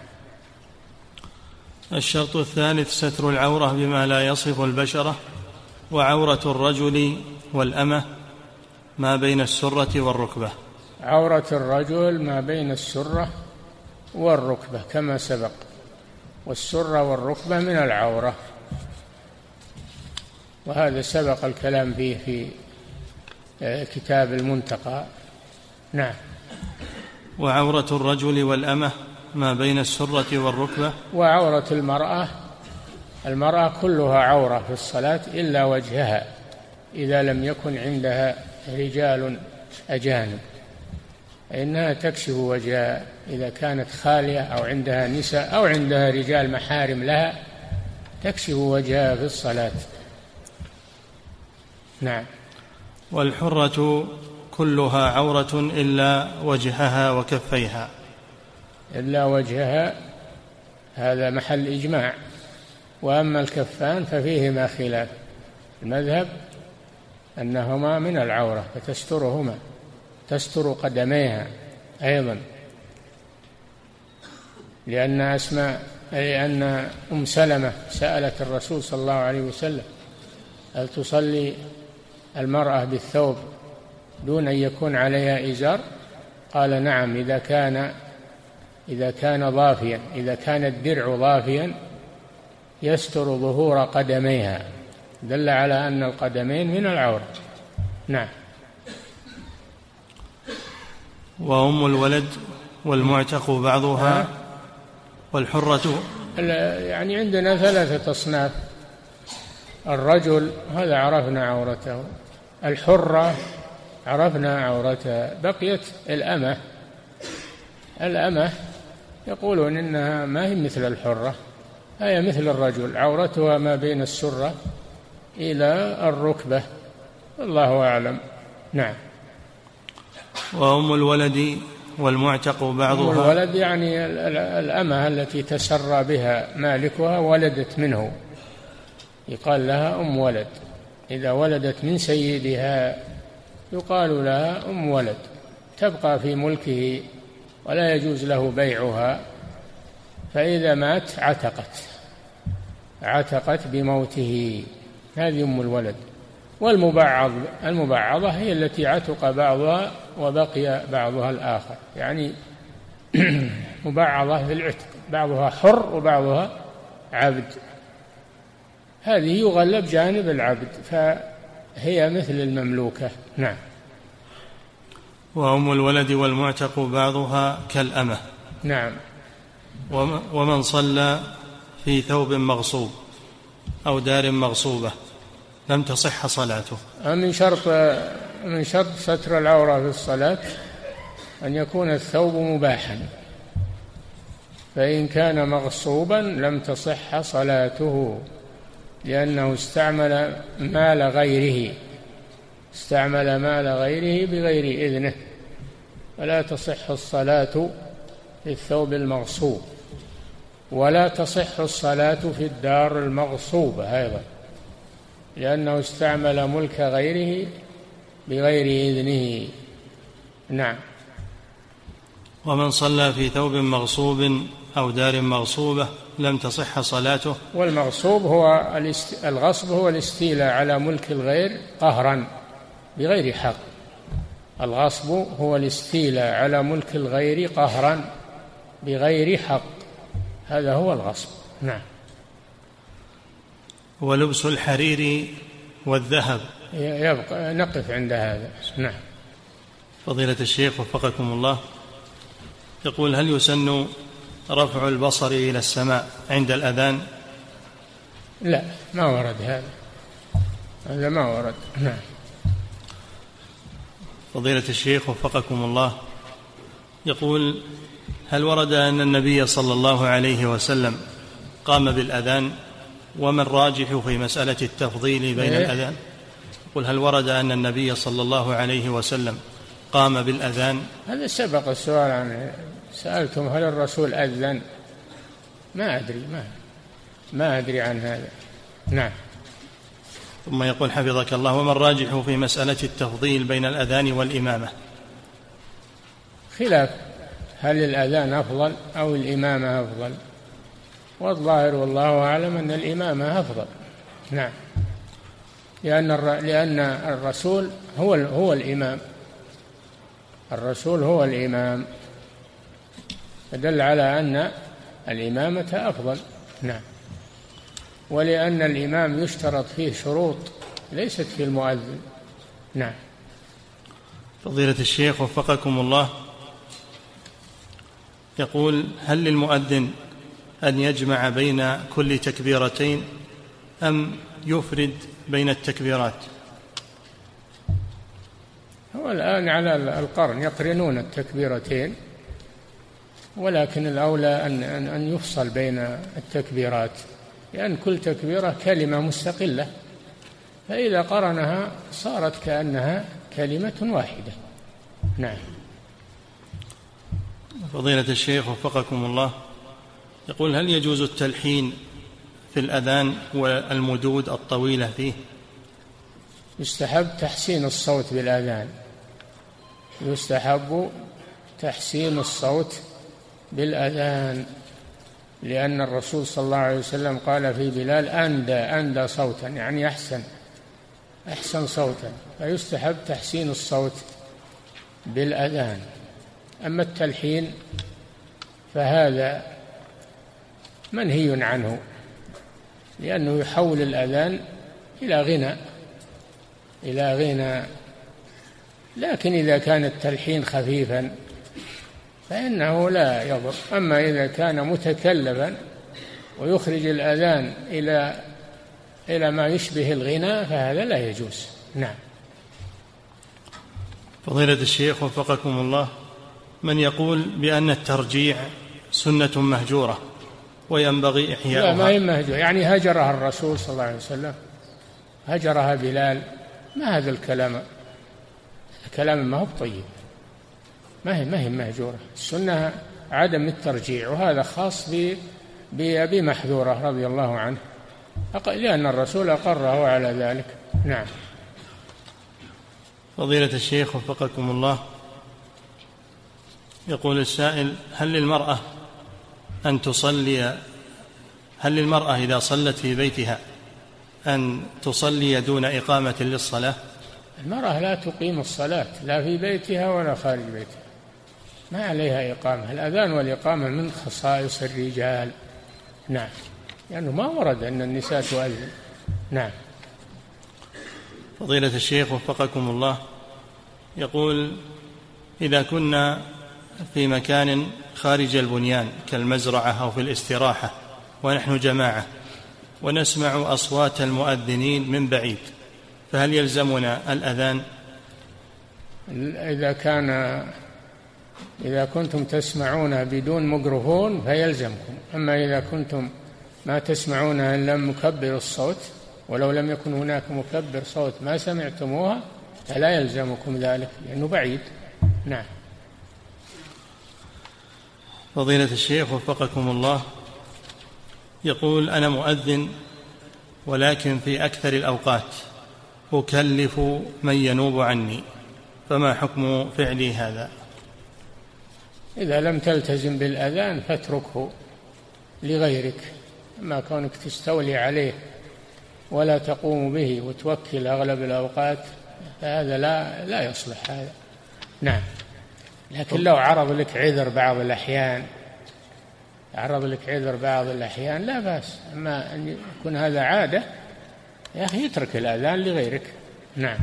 B: الشرط الثالث ستر العورة بما لا يصف البشرة. وعورة الرجل والأمة ما بين السرة والركبة.
C: عورة الرجل ما بين السرة والركبة كما سبق، والسرة والركبة من العورة، وهذا سبق الكلام فيه في كتاب المنتقى. نعم.
B: وعورة الرجل والأمة ما بين السرة والركبة.
C: وعورة المرأة، المرأة كلها عورة في الصلاة إلا وجهها إذا لم يكن عندها رجال أجانب، إنها تكشف وجهها إذا كانت خالية أو عندها نساء أو عندها رجال محارم لها تكشف وجهها في الصلاة. نعم.
B: والحرة كلها عورة إلا وجهها وكفيها.
C: إلا وجهها هذا محل إجماع، وأما الكفان ففيهما خلاف. المذهب أنهما من العورة فتسترهما، تستر قدميها أيضا، لأن أسماء لأن أم سلمة سألت الرسول صلى الله عليه وسلم هل تصلي المرأة بالثوب دون أن يكون عليها إزار؟ قال نعم، إذا كان إذا كان ضافيا، إذا كان الدرع ضافيا يستر ظهور قدميها، دل على أن القدمين من العورة. نعم.
B: وأم الولد والمعتق بعضها والحرة.
C: يعني عندنا ثلاثة أصناف. الرجل هذا عرفنا عورته، الحرة عرفنا عورتها، بقيت الأمة. الأمة يقولون إنها ما هي مثل الحرة، هي مثل الرجل، عورتها ما بين السرة إلى الركبة، الله أعلم. نعم.
B: وأم الولد والمعتق بعضها.
C: أم الولد يعني الأمة التي تسرى بها مالكها ولدت منه، يقال لها أم ولد. إذا ولدت من سيدها يقال لها أم ولد، تبقى في ملكه ولا يجوز له بيعها، فإذا مات عتقت عتقت بموته، هذه أم الولد. والمبعض المبعضة هي التي عتق بعضها وبقي بعضها الآخر، يعني مبعضة في العتق، بعضها حر وبعضها عبد، هذه يغلب جانب العبد فهي مثل المملوكة. نعم.
B: وأم الولد والمعتق بعضها كالأمة.
C: نعم.
B: ومن صلى في ثوب مغصوب أو دار مغصوبة لم تصح صلاته.
C: من شرط من شرط ستر العورة في الصلاة أن يكون الثوب مباحا، فإن كان مغصوبا لم تصح صلاته، لأنه استعمل مال غيره استعمل مال غيره بغير إذنه، فلا تصح الصلاة في الثوب المغصوب، ولا تصح الصلاة في الدار المغصوبة أيضا، لأنه استعمل ملك غيره بغير إذنه. نعم.
B: ومن صلى في ثوب مغصوب أو دار مغصوبة لم تصح صلاته.
C: والمغصوب هو الغصب هو الاستيلاء على ملك الغير قهرا بغير حق. الغصب هو الاستيلاء على ملك الغير قهرا بغير حق، هذا هو الغصب. نعم.
B: ولبس الحرير والذهب.
C: يبقى نقف عند هذا. نعم.
B: فضيلة الشيخ وفقكم الله، يقول هل يسن رفع البصر إلى السماء عند الأذان؟
C: لا، ما ورد هذا، هذا ما ورد. نعم.
B: فضيلة الشيخ وفقكم الله، يقول هل ورد أن النبي صلى الله عليه وسلم قام بالأذان؟ وما الراجح في مسألة التفضيل بين
C: إيه؟
B: الأذان؟ يقول هل ورد أن النبي صلى الله عليه وسلم قام بالأذان؟
C: هذا سبق السؤال عنه، سألتم هل الرسول أذن؟ ما أدري ما ما أدري عن هذا. نعم.
B: ثم يقول حفظك الله وما الراجح في مسألة التفضيل بين الأذان والإمامة؟
C: خلاف، هل الأذان أفضل أو الإمامة أفضل؟ والظاهر والله أعلم أن الإمامة أفضل. نعم. لأن لأن الرسول هو هو الإمام، الرسول هو الإمام، فدل على أن الإمامة أفضل. نعم. ولأن الإمام يشترط فيه شروط ليست في المؤذن. نعم.
B: فضيلة الشيخ وفقكم الله، يقول: هل للمؤذن أن يجمع بين كل تكبيرتين أم يفرد بين التكبيرات؟
C: هو الآن على القرن يقرنون التكبيرتين، ولكن الأولى أن أن يفصل بين التكبيرات، لأن كل تكبيرة كلمة مستقلة، فإذا قرنها صارت كأنها كلمة واحدة. نعم.
B: فضيلة الشيخ وفقكم الله، يقول: هل يجوز التلحين في الأذان والمدود الطويلة فيه؟
C: يستحب تحسين الصوت بالأذان، يستحب تحسين الصوت بالأذان، لأن الرسول صلى الله عليه وسلم قال في بلال: أندى أندى صوتا، يعني أحسن أحسن صوتا، فيستحب تحسين الصوت بالأذان. أما التلحين فهذا منهي عنه، لأنه يحول الأذان إلى غنى إلى غنى لكن إذا كان التلحين خفيفا فإنه لا يضر. أما إذا كان متكلفا ويخرج الأذان إلى إلى ما يشبه الغناء فهذا لا يجوز. نعم.
B: فضيلة الشيخ وفقكم الله، من يقول بأن الترجيع سنة مهجورة وينبغي إحياؤها؟
C: لا، ما هي مهجورة، يعني هجرها الرسول صلى الله عليه وسلم، هجرها بلال، ما هذا الكلام، الكلام ما هو طيب، ما هي ما هي مهجورة. السنة عدم الترجيع، وهذا خاص بأبي محذورة رضي الله عنه، لأن الرسول أقره على ذلك. نعم.
B: فضيلة الشيخ وفقكم الله، يقول السائل: هل للمرأة أن تصلي هل للمرأة إذا صلت في بيتها أن تصلي دون إقامة للصلاة؟
C: المرأة لا تقيم الصلاة لا في بيتها ولا خارج بيتها، ما عليها إقامة. الأذان والإقامة من خصائص الرجال. نعم، لأنه يعني ما ورد أن النساء تؤذن. نعم.
B: فضيلة الشيخ وفقكم الله، يقول: إذا كنا في مكان خارج البنيان كالمزرعة أو في الاستراحة ونحن جماعة ونسمع أصوات المؤذنين من بعيد، فهل يلزمنا الأذان؟
C: إذا كان إذا كنتم تسمعون بدون ميكروفون فيلزمكم، أما إذا كنتم ما تسمعون إلا مكبر الصوت ولو لم يكن هناك مكبر صوت ما سمعتموها فلا يلزمكم ذلك لأنه بعيد. نعم.
B: فضيلة الشيخ وفقكم الله، يقول: أنا مؤذن ولكن في أكثر الأوقات أكلف من ينوب عني، فما حكم فعلي هذا؟
C: إذا لم تلتزم بالأذان فاتركه لغيرك، أما كونك تستولي عليه ولا تقوم به وتوكل أغلب الأوقات فهذا لا لا يصلح هذا. نعم. لكن لو عرض لك عذر بعض الأحيان عرض لك عذر بعض الأحيان لا بأس، أما أن يكون هذا عادة يا أخي يترك الأذان لغيرك. نعم.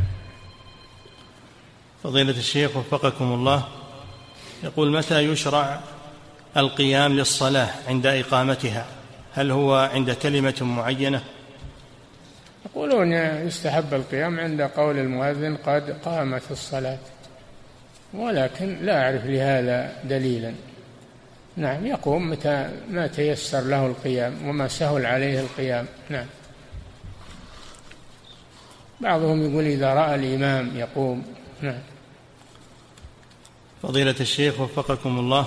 B: فضيلة الشيخ وفقكم الله، يقول: متى يشرع القيام للصلاة عند إقامتها؟ هل هو عند كلمة معينة؟
C: يقولون يستحب القيام عند قول المؤذن قد قامت الصلاة، ولكن لا أعرف لهذا دليلا. نعم، يقوم متى ما تيسر له القيام وما سهل عليه القيام. نعم. بعضهم يقول إذا رأى الإمام يقوم. نعم.
B: فضيلة الشيخ وفقكم الله،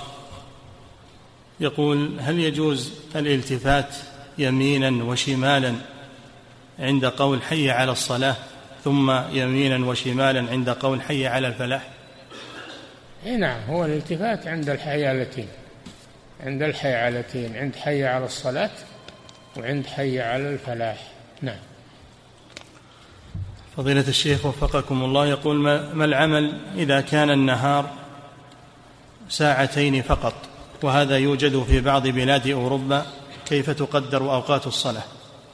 B: يقول: هل يجوز الالتفات يمينا وشمالا عند قول حي على الصلاة ثم يمينا وشمالا عند قول حي على الفلاح؟
C: نعم، هو الالتفات عند الحيالتين عند الحيالتين عند حي على الصلاة وعند حي على الفلاح. نعم.
B: فضيلة الشيخ وفقكم الله، يقول ما العمل إذا كان النهار ساعتين فقط وهذا يوجد في بعض بلاد أوروبا، كيف تقدر أوقات الصلاة؟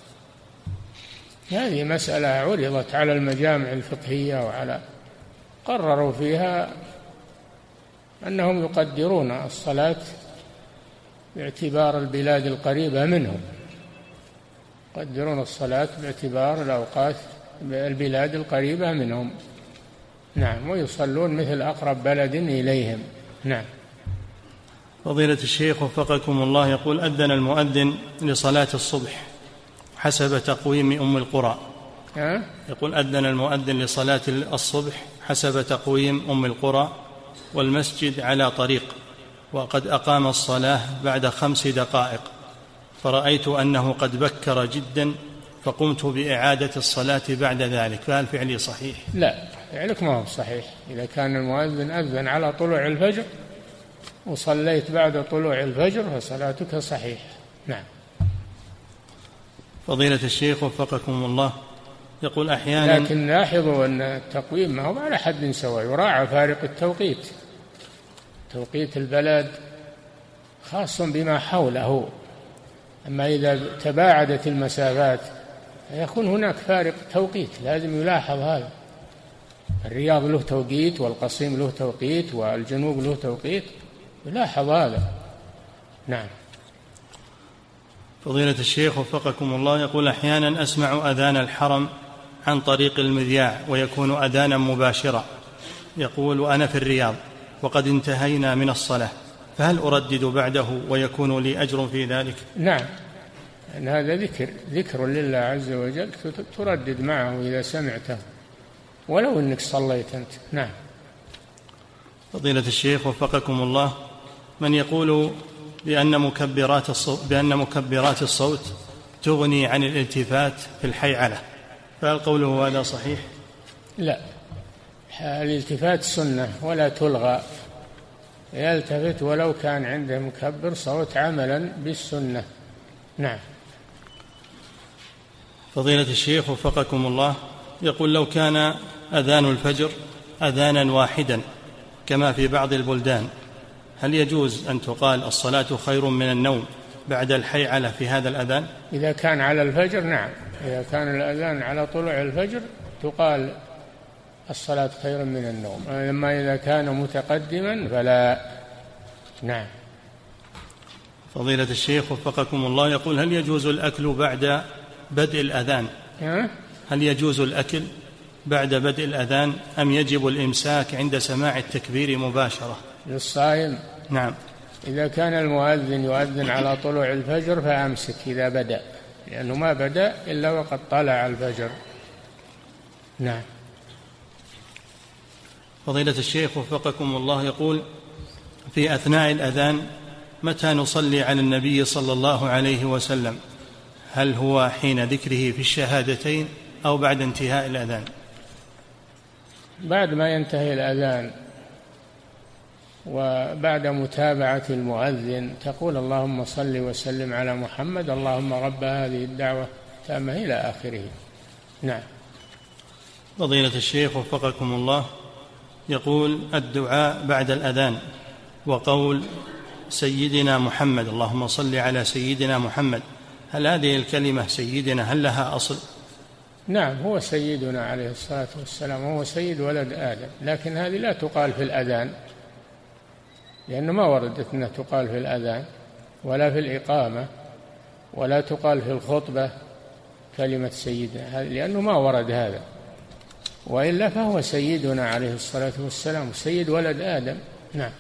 C: هذه مسألة عرضت على المجامع الفقهية وعلى قرروا فيها أنهم يقدرون الصلاة باعتبار البلاد القريبة منهم، يقدرون الصلاة باعتبار الأوقات البلاد القريبة منهم. نعم، ويصلون مثل أقرب بلد إليهم. نعم.
B: فضيلة الشيخ وفقكم الله، يقول أذن المؤذن لصلاة الصبح حسب تقويم أم القرى.
C: أه؟
B: يقول أذن المؤذن لصلاة الصبح حسب تقويم أم القرى والمسجد على طريق، وقد أقام الصلاة بعد خمس دقائق، فرأيت أنه قد بكر جدا فقمت بإعادة الصلاة بعد ذلك، فهل فعلي صحيح؟
C: لا، فعلك ما هو صحيح. إذا كان المؤذن أذن على طلوع الفجر وصليت بعد طلوع الفجر فصلاتك صحيحة. نعم.
B: فضيلة الشيخ وفقكم الله، يقول أحيانا،
C: لكن لاحظوا أن التقويم ما هو على حد سواء، يراعى فارق التوقيت. توقيت البلد خاص بما حوله، أما إذا تباعدت المسافات يكون هناك فارق توقيت، لازم يلاحظ هذا. الرياض له توقيت، والقصيم له توقيت، والجنوب له توقيت، يلاحظ هذا. نعم.
B: فضيلة الشيخ وفقكم الله، يقول أحيانا أسمع أذان الحرم عن طريق المذياع ويكون أذانا مباشرا، يقول وأنا في الرياض وقد انتهينا من الصلاة، فهل أردد بعده ويكون لي أجر في ذلك؟
C: نعم، أن هذا ذكر ذكر لله عز وجل، تردد معه إذا سمعته ولو أنك صليت أنت. نعم.
B: فضيلة الشيخ وفقكم الله، من يقول بأن مكبرات الصوت, بأن مكبرات الصوت تغني عن الالتفات في الحيعلة، فهل قوله هذا صحيح؟
C: لا، الالتفات سنة ولا تلغى، يلتفت ولو كان عنده مكبر صوت عملا بالسنة. نعم.
B: فضيلة الشيخ وفقكم الله، يقول لو كان أذان الفجر أذانا واحدا كما في بعض البلدان، هل يجوز أن تقال الصلاة خير من النوم بعد الحيعلة في هذا الأذان؟
C: إذا كان على الفجر نعم، إذا كان الأذان على طلوع الفجر تقال الصلاة خير من النوم، أما إذا كان متقدما فلا. نعم.
B: فضيلة الشيخ وفقكم الله، يقول هل يجوز الأكل بعد بدء الأذان؟ هل يجوز الأكل بعد بدء الأذان أم يجب الإمساك عند سماع التكبير مباشرة
C: للصائم؟
B: نعم.
C: إذا كان المؤذن يؤذن على طلوع الفجر فأمسك إذا بدأ، لأنه ما بدأ إلا وقد طلع الفجر. نعم.
B: فضيلة الشيخ وفقكم الله، يقول في أثناء الأذان متى نصلي على النبي صلى الله عليه وسلم؟ هل هو حين ذكره في الشهادتين أو بعد انتهاء الأذان؟
C: بعد ما ينتهي الأذان وبعد متابعة المؤذن تقول اللهم صل وسلم على محمد، اللهم رب هذه الدعوة تامة إلى آخره. نعم.
B: فضيلة الشيخ وفقكم الله، يقول الدعاء بعد الأذان وقول سيدنا محمد اللهم صل على سيدنا محمد، هل هذه الكلمة سيدنا هل لها أصل؟
C: نعم، هو سيدنا عليه الصلاة والسلام، هو سيد ولد آدم، لكن هذه لا تقال في الأذان، لأنه ما وردت أنها تقال في الأذان ولا في الإقامة ولا تقال في الخطبة كلمة سيدنا، لأنه ما ورد هذا، وإلا فهو سيدنا عليه الصلاة والسلام سيد ولد آدم. نعم.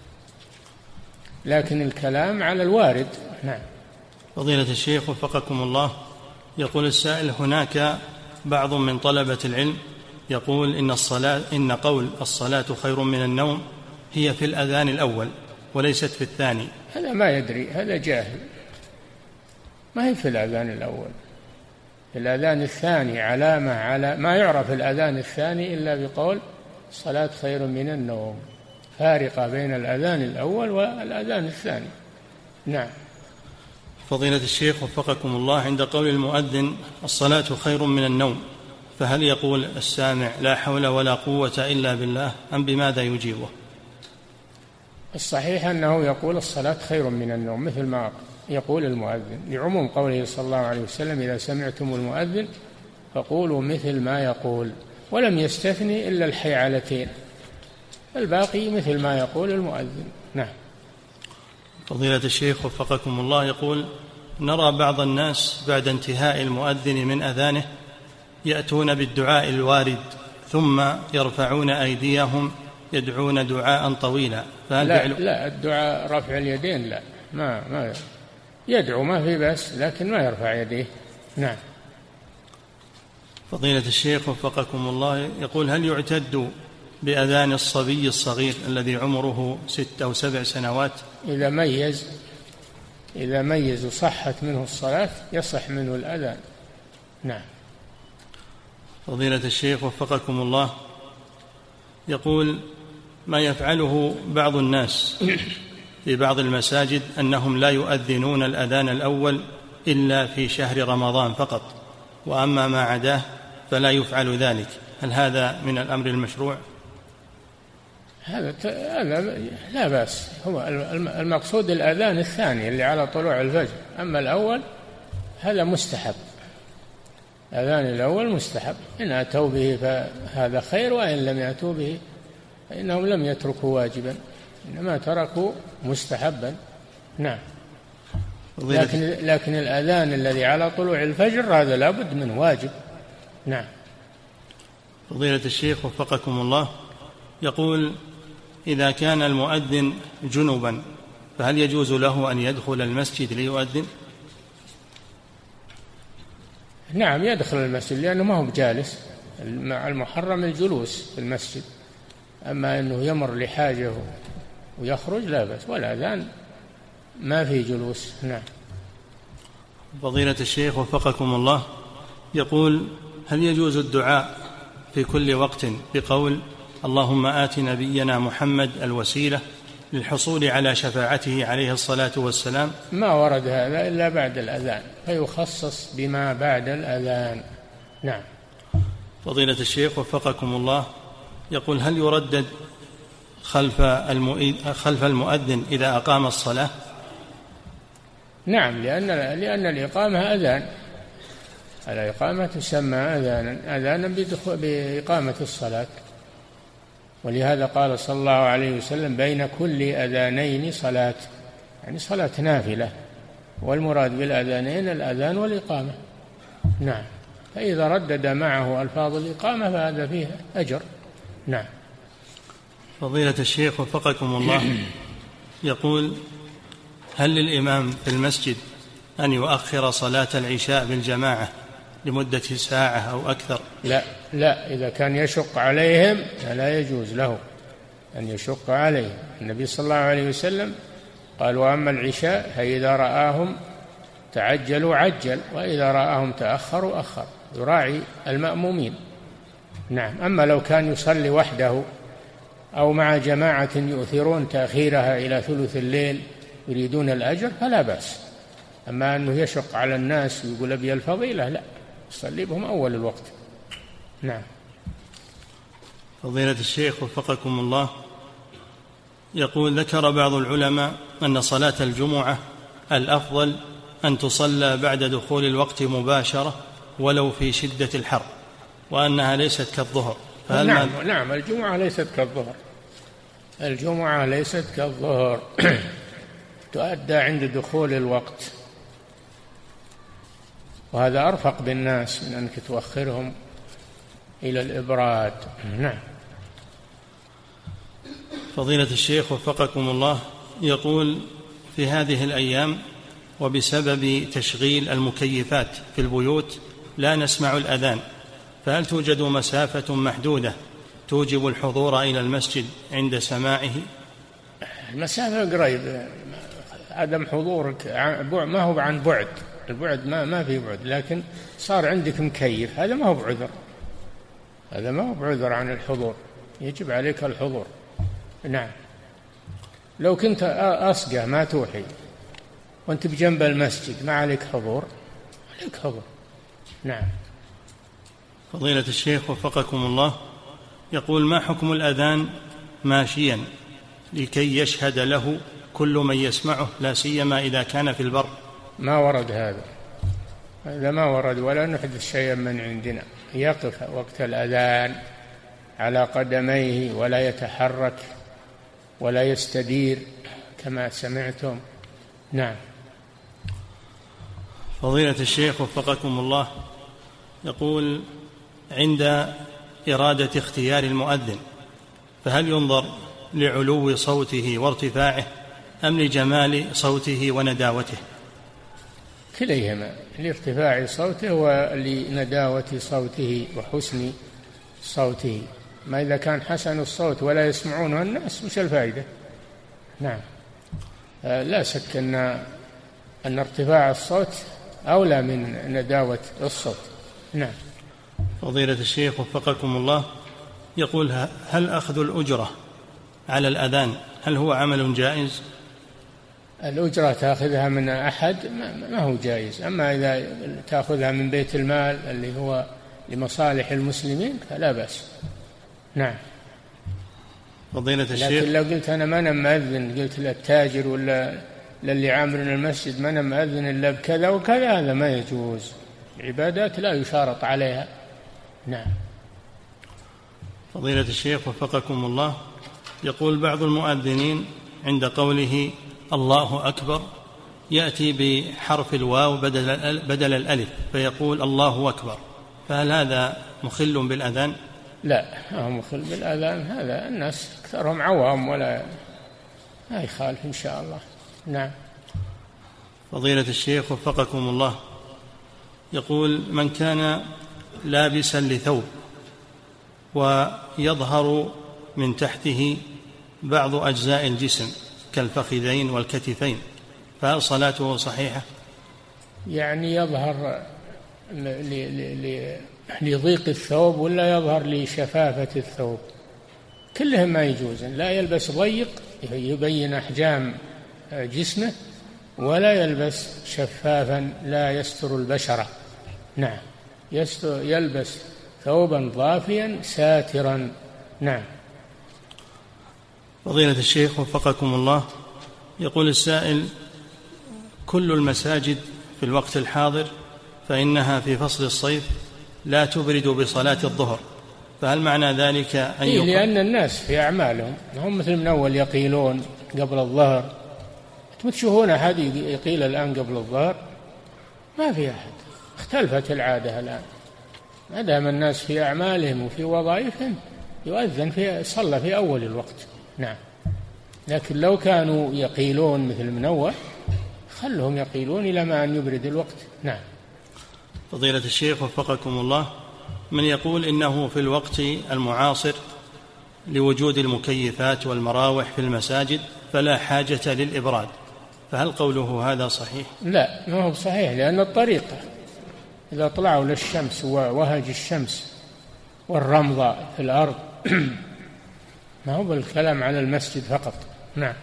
C: لكن الكلام على الوارد. نعم.
B: فضيلة الشيخ وفقكم الله، يقول السائل هناك بعض من طلبة العلم يقول إن الصلاة إن قول الصلاة خير من النوم هي في الأذان الأول وليست في الثاني.
C: هذا ما يدري، هذا جاهل، ما هي في الأذان الأول، في الأذان الثاني علامة على ما يعرف الأذان الثاني إلا بقول الصلاة خير من النوم، فارقة بين الأذان الأول والأذان الثاني. نعم.
B: فضيلة الشيخ وفقكم الله، عند قول المؤذن الصلاة خير من النوم، فهل يقول السامع لا حول ولا قوة إلا بالله أم بماذا يجيبه؟
C: الصحيح أنه يقول الصلاة خير من النوم مثل ما يقول المؤذن، لعموم قوله صلى الله عليه وسلم إذا سمعتم المؤذن فقولوا مثل ما يقول، ولم يستثني إلا الحيعلتين، الباقي مثل ما يقول المؤذن. نعم.
B: فضيلة الشيخ وفقكم الله يقول: نرى بعض الناس بعد انتهاء المؤذن من أذانه يأتون بالدعاء الوارد ثم يرفعون أيديهم يدعون دعاء طويلا، فهل
C: لا, لا الدعاء رفع اليدين لا، ما ما يدعو ما في بس، لكن ما يرفع يديه. نعم.
B: فضيلة الشيخ وفقكم الله يقول: هل يعتد بأذان الصبي الصغير الذي عمره ست أو سبع سنوات
C: إذا ميز إذا ميز وصحت منه الصلاة يصح منه الأذان؟ نعم.
B: فضيلة الشيخ وفقكم الله يقول: ما يفعله بعض الناس في بعض المساجد أنهم لا يؤذنون الأذان الأول إلا في شهر رمضان فقط، وأما ما عداه فلا يفعل ذلك، هل هذا من الأمر المشروع؟
C: هذا هذا لا بأس، هو المقصود الأذان الثاني اللي على طلوع الفجر، أما الأول هذا مستحب، الأذان الأول مستحب، إن أتوا به فهذا خير، وإن لم يأتوا به فإنهم لم يتركوا واجبا، إنما تركوا مستحبا. نعم. لكن, لكن الأذان الذي على طلوع الفجر هذا لابد من واجب. نعم.
B: فضيلة الشيخ وفقكم الله يقول: إذا كان المؤذن جنبا فهل يجوز له أن يدخل المسجد ليؤذن؟
C: نعم يدخل المسجد، لأنه ما هو بجالس، المحرم الجلوس في المسجد، أما أنه يمر لحاجة ويخرج لا بأس، والأذان ما في جلوس. نعم.
B: فضيلة الشيخ وفقكم الله يقول: هل يجوز الدعاء في كل وقت بقول اللهم آت نبينا محمد الوسيلة للحصول على شفاعته عليه الصلاة والسلام؟
C: ما ورد هذا إلا بعد الأذان، فيخصص بما بعد الأذان. نعم.
B: فضيلة الشيخ وفقكم الله يقول: هل يردد خلف خلف المؤذن إذا أقام الصلاة؟
C: نعم، لأن لأن الإقامة أذان، الإقامة تسمى أذانا، أذانا بإقامة الصلاة، ولهذا قال صلى الله عليه وسلم: بين كل أذانين صلاة، يعني صلاة نافلة، والمراد بالأذانين الأذان والإقامة. نعم. فإذا ردد معه ألفاظ الإقامة فهذا فيه أجر. نعم.
B: فضيلة الشيخ وفقكم الله يقول: هل للإمام في المسجد أن يؤخر صلاة العشاء بالجماعة لمدة ساعة أو أكثر؟
C: لا لا، إذا كان يشق عليهم فلا يجوز له أن يشق عليهم. النبي صلى الله عليه وسلم قال: وأما العشاء فإذا رآهم تعجلوا عجل، وإذا رآهم تأخروا أخر، يراعي المأمومين. نعم. أما لو كان يصلي وحده أو مع جماعة يؤثرون تأخيرها إلى ثلث الليل يريدون الأجر فلا بأس، أما أنه يشق على الناس ويقول أبي الفضيلة لا، يصلي بهم أول الوقت. نعم.
B: فضيلة الشيخ وفقكم الله يقول: ذكر بعض العلماء أن صلاة الجمعة الأفضل أن تصلى بعد دخول الوقت مباشرة ولو في شدة الحر، وأنها ليست كالظهر.
C: نعم نعم الجمعة ليست كالظهر، الجمعة ليست كالظهر تؤدى عند دخول الوقت، وهذا أرفق بالناس من أنك تؤخرهم إلى الإبراد. نعم.
B: فضيلة الشيخ وفقكم الله يقول: في هذه الأيام وبسبب تشغيل المكيفات في البيوت لا نسمع الأذان، فهل توجد مسافة محدودة توجب الحضور إلى المسجد عند سماعه؟
C: المسافة قريب، عدم حضورك ما هو عن بعد، البعد ما ما في بعد، لكن صار عندك مكيف هذا ما هو بعذر، هذا ما هو بعذر عن الحضور، يجب عليك الحضور. نعم. لو كنت أصقع ما توحي وأنت بجنب المسجد ما عليك حضور، عليك حضور. نعم.
B: فضيلة الشيخ وفقكم الله، يقول: ما حكم الأذان ماشيا لكي يشهد له كل من يسمعه، لا سيما إذا كان في البر؟
C: ما ورد هذا، هذا ما ورد، ولا نحدث شيئا من عندنا. يقف وقت الأذان على قدميه ولا يتحرك ولا يستدير كما سمعتم. نعم.
B: فضيلة الشيخ وفقكم الله، يقول: عند إرادة اختيار المؤذن فهل ينظر لعلو صوته وارتفاعه أم لجمال صوته ونداوته؟
C: كليهما، لارتفاع صوته ولنداوة صوته وحسن صوته. ما إذا كان حسن الصوت ولا يسمعونه الناس وش الفائدة؟ نعم. لا شك أن أن ارتفاع الصوت أولى من نداوة الصوت. نعم.
B: فضيلة الشيخ وفقكم الله، يقول: هل أخذ الأجرة على الأذان هل هو عمل جائز؟
C: الأجرة تأخذها من أحد ما هو جائز، أما إذا تأخذها من بيت المال اللي هو لمصالح المسلمين فلا بأس. نعم.
B: فضيلة الشيخ،
C: لكن لو قلت أنا ما أنا مأذن، قلت للتاجر ولا للي عامرنا المسجد ما أنا مأذن إلا بكذا وكذا، هذا ما يجوز. العبادات لا يشارط عليها. نعم.
B: فضيلة الشيخ وفقكم الله، يقول: بعض المؤذنين عند قوله الله أكبر يأتي بحرف الواو بدل, بدل الألف فيقول الله أكبر، فهل هذا مخل بالأذان؟
C: لا، هو مخل بالأذان، هذا الناس أكثرهم عوام ولا لا يخالف إن شاء الله. نعم.
B: فضيلة الشيخ وفقكم الله، يقول: من كان لابسا لثوب ويظهر من تحته بعض أجزاء الجسم كالفخذين والكتفين، فهل صلاته صحيحة؟
C: يعني يظهر لضيق الثوب ولا يظهر لشفافة الثوب؟ كلهم ما يجوز. لا يلبس ضيق يبين أحجام جسمه، ولا يلبس شفافا لا يستر البشرة. نعم. يلبس ثوبا ضافيا ساترا. نعم.
B: فضيلة الشيخ وفقكم الله، يقول السائل: كل المساجد في الوقت الحاضر فإنها في فصل الصيف لا تبرد بصلاة الظهر، فهل معنى ذلك أن
C: إيه؟ لأن الناس في أعمالهم هم مثل من أول يقيلون قبل الظهر. تشوفون أحد يقيل الآن قبل الظهر؟ ما في أحد. اختلفت العادة الآن، ما دام الناس في أعمالهم وفي وظائفهم يؤذن في صلى في أول الوقت. نعم. لكن لو كانوا يقيلون مثل منوع خلهم يقيلون إلى ما أن يبرد الوقت. نعم.
B: فضيلة الشيخ وفقكم الله، من يقول إنه في الوقت المعاصر لوجود المكيفات والمراوح في المساجد فلا حاجة للإبراد، فهل قوله هذا صحيح؟
C: لا، ما هو صحيح، لأن الطريقة إذا طلعوا للشمس ووهج الشمس والرمضة في الأرض ما هو بالكلام على المسجد فقط. نعم.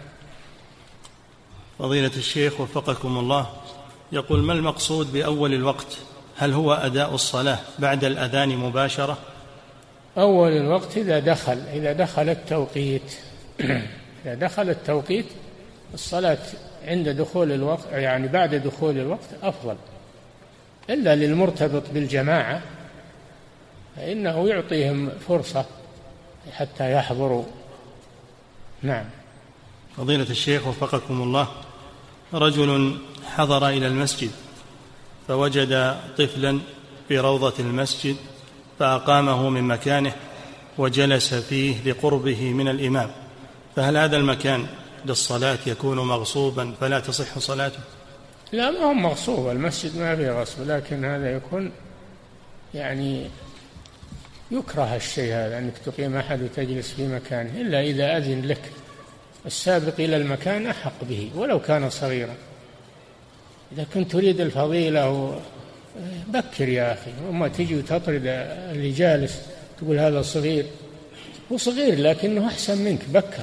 B: فضيلة الشيخ وفقكم الله، يقول: ما المقصود بأول الوقت؟ هل هو أداء الصلاة بعد الأذان مباشرة؟
C: أول الوقت إذا دخل إذا دخل التوقيت إذا دخل التوقيت الصلاة عند دخول الوقت، يعني بعد دخول الوقت أفضل، إلا للمرتبط بالجماعة فإنه يعطيهم فرصة حتى يحضروا. نعم.
B: فضيلة الشيخ وفقكم الله، رجل حضر إلى المسجد فوجد طفلا في روضة المسجد فأقامه من مكانه وجلس فيه لقربه من الإمام، فهل هذا المكان للصلاة يكون مغصوبا فلا تصح صلاته؟
C: لا، ما هو مغصوب، المسجد ما فيه غصب، لكن هذا يكون يعني يكره الشيء هذا، أنك تقيم أحد وتجلس في مكانه إلا إذا أذن لك. السابق إلى المكان أحق به ولو كان صغيرا. إذا كنت تريد الفضيلة بكر يا أخي، وما تجي وتطرد اللي جالس تقول هذا صغير. هو صغير لكنه أحسن منك، بكر،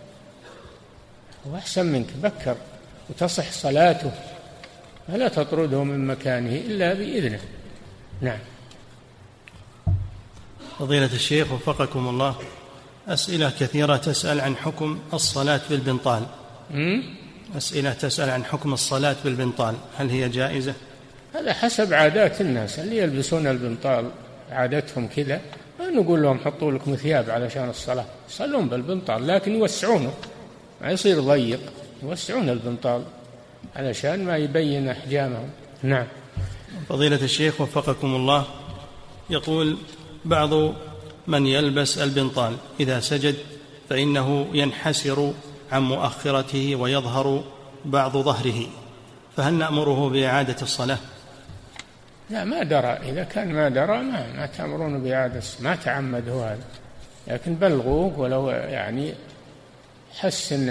C: هو أحسن منك، بكر وتصح صلاته، فلا تطرده من مكانه إلا بإذنه. نعم.
B: فضيلة الشيخ وفقكم الله، أسئلة كثيرة تسأل عن حكم الصلاة بالبنطال. أسئلة تسأل عن حكم الصلاة بالبنطال، هل هي جائزة؟
C: هذا حسب عادات الناس اللي يلبسون البنطال، عادتهم كذا، نقول لهم حطوا لكم ثياب علشان الصلاة، يصلون بالبنطال، لكن يوسعونه، ما يصير ضيق، يوسعون البنطال علشان ما يبين أحجامهم. نعم.
B: فضيلة الشيخ وفقكم الله، يقول بعض من يلبس البنطال إذا سجد فإنه ينحسر عن مؤخرته ويظهر بعض ظهره، فهل نأمره بإعادة الصلاة؟
C: لا، ما درى، إذا كان ما درى ما, ما تأمرون بإعادة، ما تعمد هو هذا، لكن بلغوه، ولو يعني حسن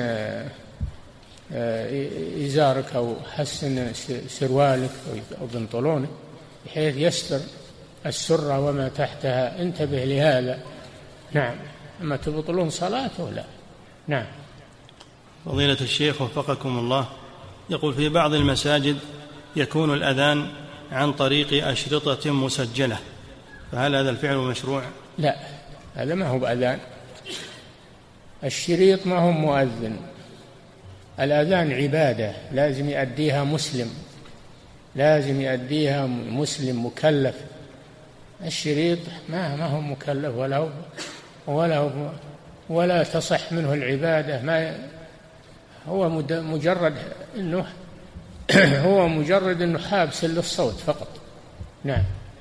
C: إزارك أو حسن سروالك أو بنطلونك بحيث يستر السرة وما تحتها، انتبه لهذا. نعم. أما تبطلون صلاته لا. نعم.
B: فضيلة الشيخ وفقكم الله، يقول في بعض المساجد يكون الأذان عن طريق أشرطة مسجلة، فهل هذا الفعل مشروع؟
C: لا، هذا ما هو بأذان، الشريط ما هو مؤذن، الأذان عبادة لازم يؤديها مسلم، لازم يؤديها مسلم مكلف، الشريط ما ما هو مكلف ولا هو ولا هو ولا تصح منه العبادة، ما هو مجرد إنه هو مجرد إنه حابس للصوت فقط. نعم.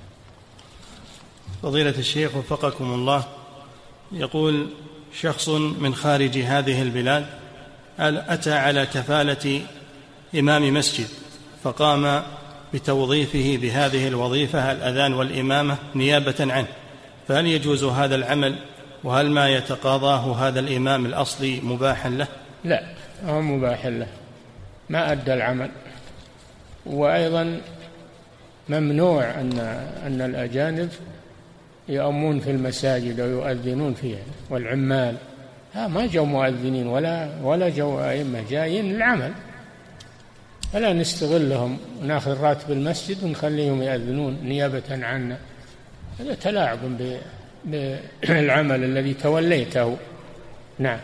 B: فضيلة الشيخ وفقكم الله، يقول شخص من خارج هذه البلاد أتى على كفالة إمام مسجد فقام بتوظيفه بهذه الوظيفة الأذان والإمامة نيابة عنه، فهل يجوز هذا العمل؟ وهل ما يتقاضاه هذا الإمام الأصلي مباحا له؟
C: لا، هو مباح له، ما أدى العمل. وأيضا ممنوع أن أن الأجانب يؤمون في المساجد ويؤذنون فيها، والعمال ها ما جو مؤذنين ولا ولا جو أئمة، جايين للعمل، فلا نستغلهم وناخذ راتب المسجد ونخليهم يؤذنون نيابة عنا، هذا تلاعب بالعمل الذي توليته. نعم.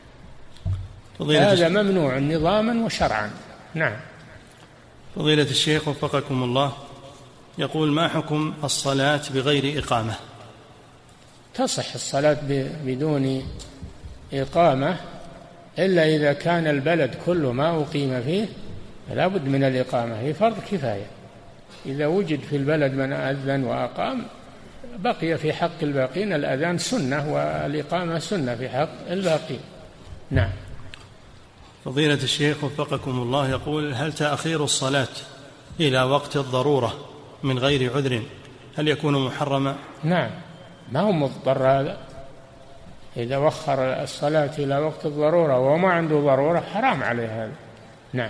C: هذا ممنوع نظاما وشرعا. نعم.
B: فضيلة الشيخ وفقكم الله، يقول ما حكم الصلاة بغير إقامة؟
C: تصح الصلاة بدون إقامة، إلا إذا كان البلد كله ما أقيم فيه فلا بد من الإقامة، هي فرض كفاية، إذا وجد في البلد من أذن وأقام بقي في حق الباقين الأذان سنة والإقامة سنة في حق الباقين. نعم.
B: فضيلة الشيخ وفقكم الله، يقول هل تأخير الصلاة إلى وقت الضرورة من غير عذر هل يكون محرما؟
C: نعم، ما هو مضطر هذا، إذا وخر الصلاة إلى وقت الضرورة وما عنده ضرورة حرام عليه هذا. نعم.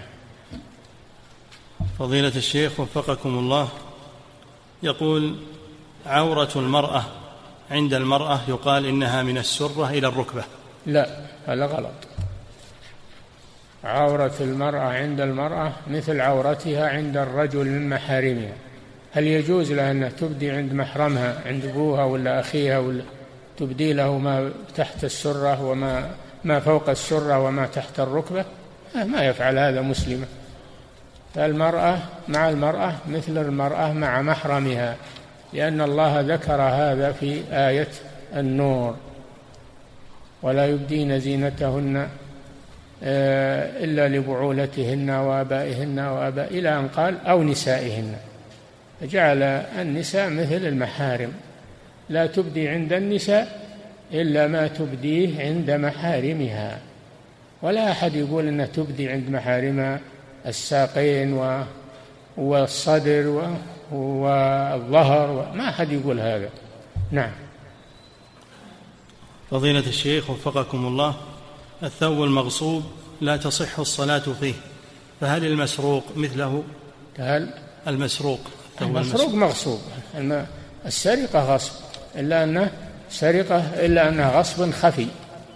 B: فضيلة الشيخ وفقكم الله، يقول عورة المرأة عند المرأة يقال إنها من السرة إلى الركبة.
C: لا، هذا غلط، عورة المرأة عند المرأة مثل عورتها عند الرجل من محارمها، هل يجوز لها أن تبدي عند محرمها عند أبوها ولا أخيها ولا تبدي له ما تحت السرة وما ما فوق السرة وما تحت الركبة؟ ما يفعل هذا مسلمة، فالمرأة مع المرأة مثل المرأة مع محرمها، لأن الله ذكر هذا في آية النور، ولا يبدين زينتهن إلا لبعولتهن وآبائهن وآباء إلى أن قال أو نسائهن، فجعل النساء مثل المحارم، لا تبدي عند النساء إلا ما تبديه عند محارمها، ولا أحد يقول أنها تبدي عند محارمها الساقين والصدر والظهر، ما أحد يقول هذا. نعم.
B: فضيلة الشيخ وفقكم الله، الثوب المغصوب لا تصح الصلاة فيه، فهل المسروق مثله؟
C: هل
B: المسروق
C: المسروق مغصوب، السرقة غصب، إلا أنه سرقة إلا أنها غصب خفي،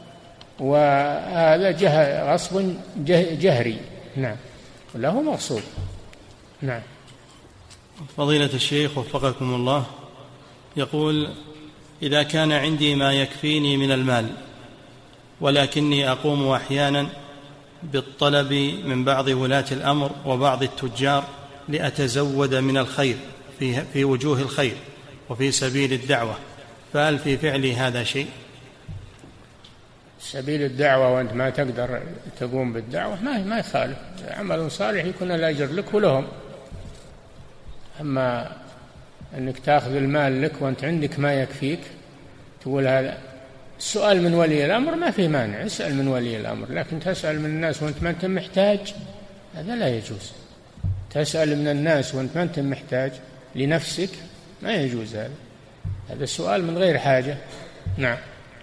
C: وهذا جه غصب جه جهري. نعم، له مغصوب. نعم.
B: فضيلة الشيخ وفقكم الله، يقول إذا كان عندي ما يكفيني من المال ولكني أقوم أحيانا بالطلب من بعض ولاة الأمر وبعض التجار لأتزود من الخير في, في وجوه الخير وفي سبيل الدعوة، فهل في فعلي هذا شيء؟
C: سبيل الدعوة وأنت ما تقدر تقوم بالدعوة ما ما يخالف، عمل صالح يكون الأجر لك ولهم. أما أنك تأخذ المال لك وأنت عندك ما يكفيك تقول هذا، السؤال من ولي الأمر ما فيه مانع، اسأل من ولي الأمر، لكن تسأل من الناس وأنت ما أنت محتاج هذا لا يجوز. تسأل من الناس وأنت ما أنت محتاج لنفسك ما يجوز، هذا هذا السؤال من غير حاجة. نعم.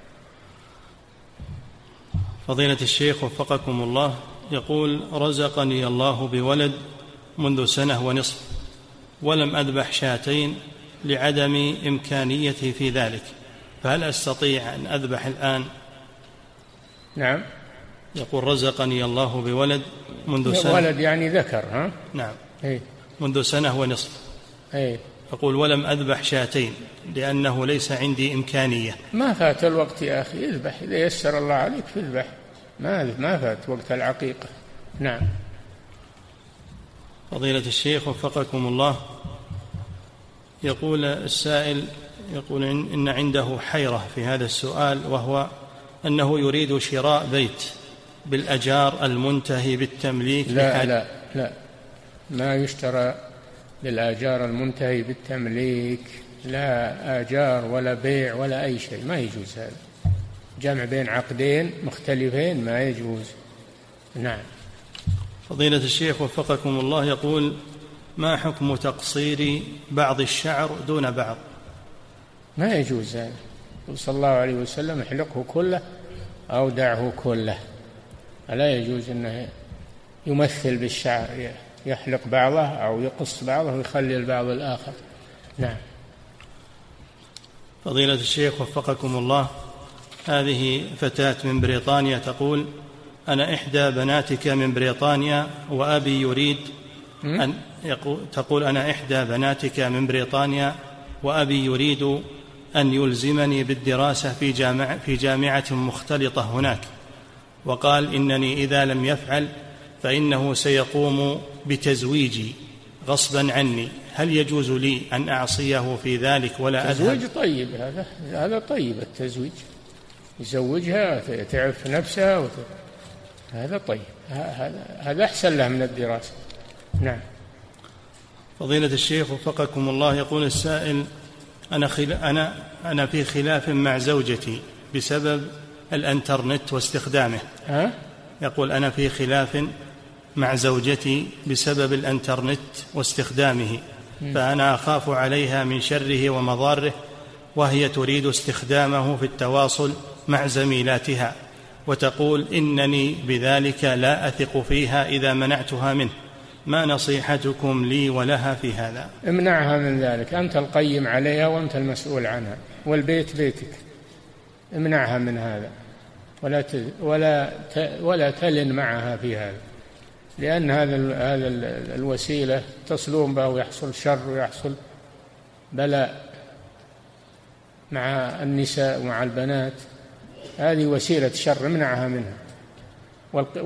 B: فضيلة الشيخ وفقكم الله، يقول: رزقني الله بولد منذ سنة ونصف ولم أذبح شاتين لعدم إمكانيتي في ذلك، فهل أستطيع أن أذبح الآن؟
C: نعم.
B: يقول: رزقني الله بولد منذ سنة،
C: ولد يعني ذكر، ها؟
B: نعم.
C: إيه؟
B: منذ سنة ونصف.
C: إيه؟
B: يقول: ولم أذبح شاتين لأنه ليس عندي إمكانية.
C: ما فات الوقت يا أخي، اذبح إذا يسر الله عليك في الذبح، ما ما فات وقت العقيقة. نعم.
B: فضيلة الشيخ وفقكم الله، يقول السائل، يقول إن عنده حيرة في هذا السؤال، وهو أنه يريد شراء بيت بالأجار المنتهي بالتمليك.
C: لا لا لا ما يشترى للآجار المنتهي بالتمليك، لا آجار ولا بيع ولا أي شيء، ما يجوز هذا. جمع بين عقدين مختلفين ما يجوز. نعم.
B: فضيلة الشيخ وفقكم الله، يقول: ما حكم تقصير بعض الشعر دون بعض؟
C: ما يجوز هذا. صلى الله عليه وسلم: احلقه كله أو دعه كله. لا يجوز أنه يمثل بالشعر، يحلق بعضه أو يقص بعضه ويخلي البعض الآخر. نعم.
B: فضيلة الشيخ وفقكم الله، هذه فتاة من بريطانيا تقول: أنا إحدى بناتك من بريطانيا وأبي يريد أن يقول تقول أنا إحدى بناتك من بريطانيا وأبي يريد أن يلزمني بالدراسة في جامعة, في جامعة مختلطة هناك، وقال إنني إذا لم يفعل فإنه سيقوم بتزويجي غصبا عني، هل يجوز لي أن أعصيه في ذلك ولا أذهب؟
C: تزويج طيب، هذا هذا طيب التزويج، يزوجها تعرف نفسها وت... هذا طيب، هذا هذا أحسن له من الدراسة. نعم.
B: فضيلة الشيخ وفقكم الله، يقول السائل: أنا, خل... أنا, أنا في خلاف مع زوجتي بسبب الانترنت واستخدامه.
C: ها؟
B: يقول: أنا في خلاف مع زوجتي بسبب الانترنت واستخدامه، فأنا أخاف عليها من شره ومضاره، وهي تريد استخدامه في التواصل مع زميلاتها، وتقول إنني بذلك لا أثق فيها إذا منعتها منه، ما نصيحتكم لي ولها في هذا؟
C: امنعها من ذلك، أنت القيم عليها وأنت المسؤول عنها، والبيت بيتك، امنعها من هذا ولا ت... ولا ت... ولا تلن معها في هذا، لأن هذا ال... هذا ال... الوسيلة تصلون به ويحصل شر ويحصل بلاء مع النساء ومع البنات، هذه وسيلة شر، امنعها منها. والق...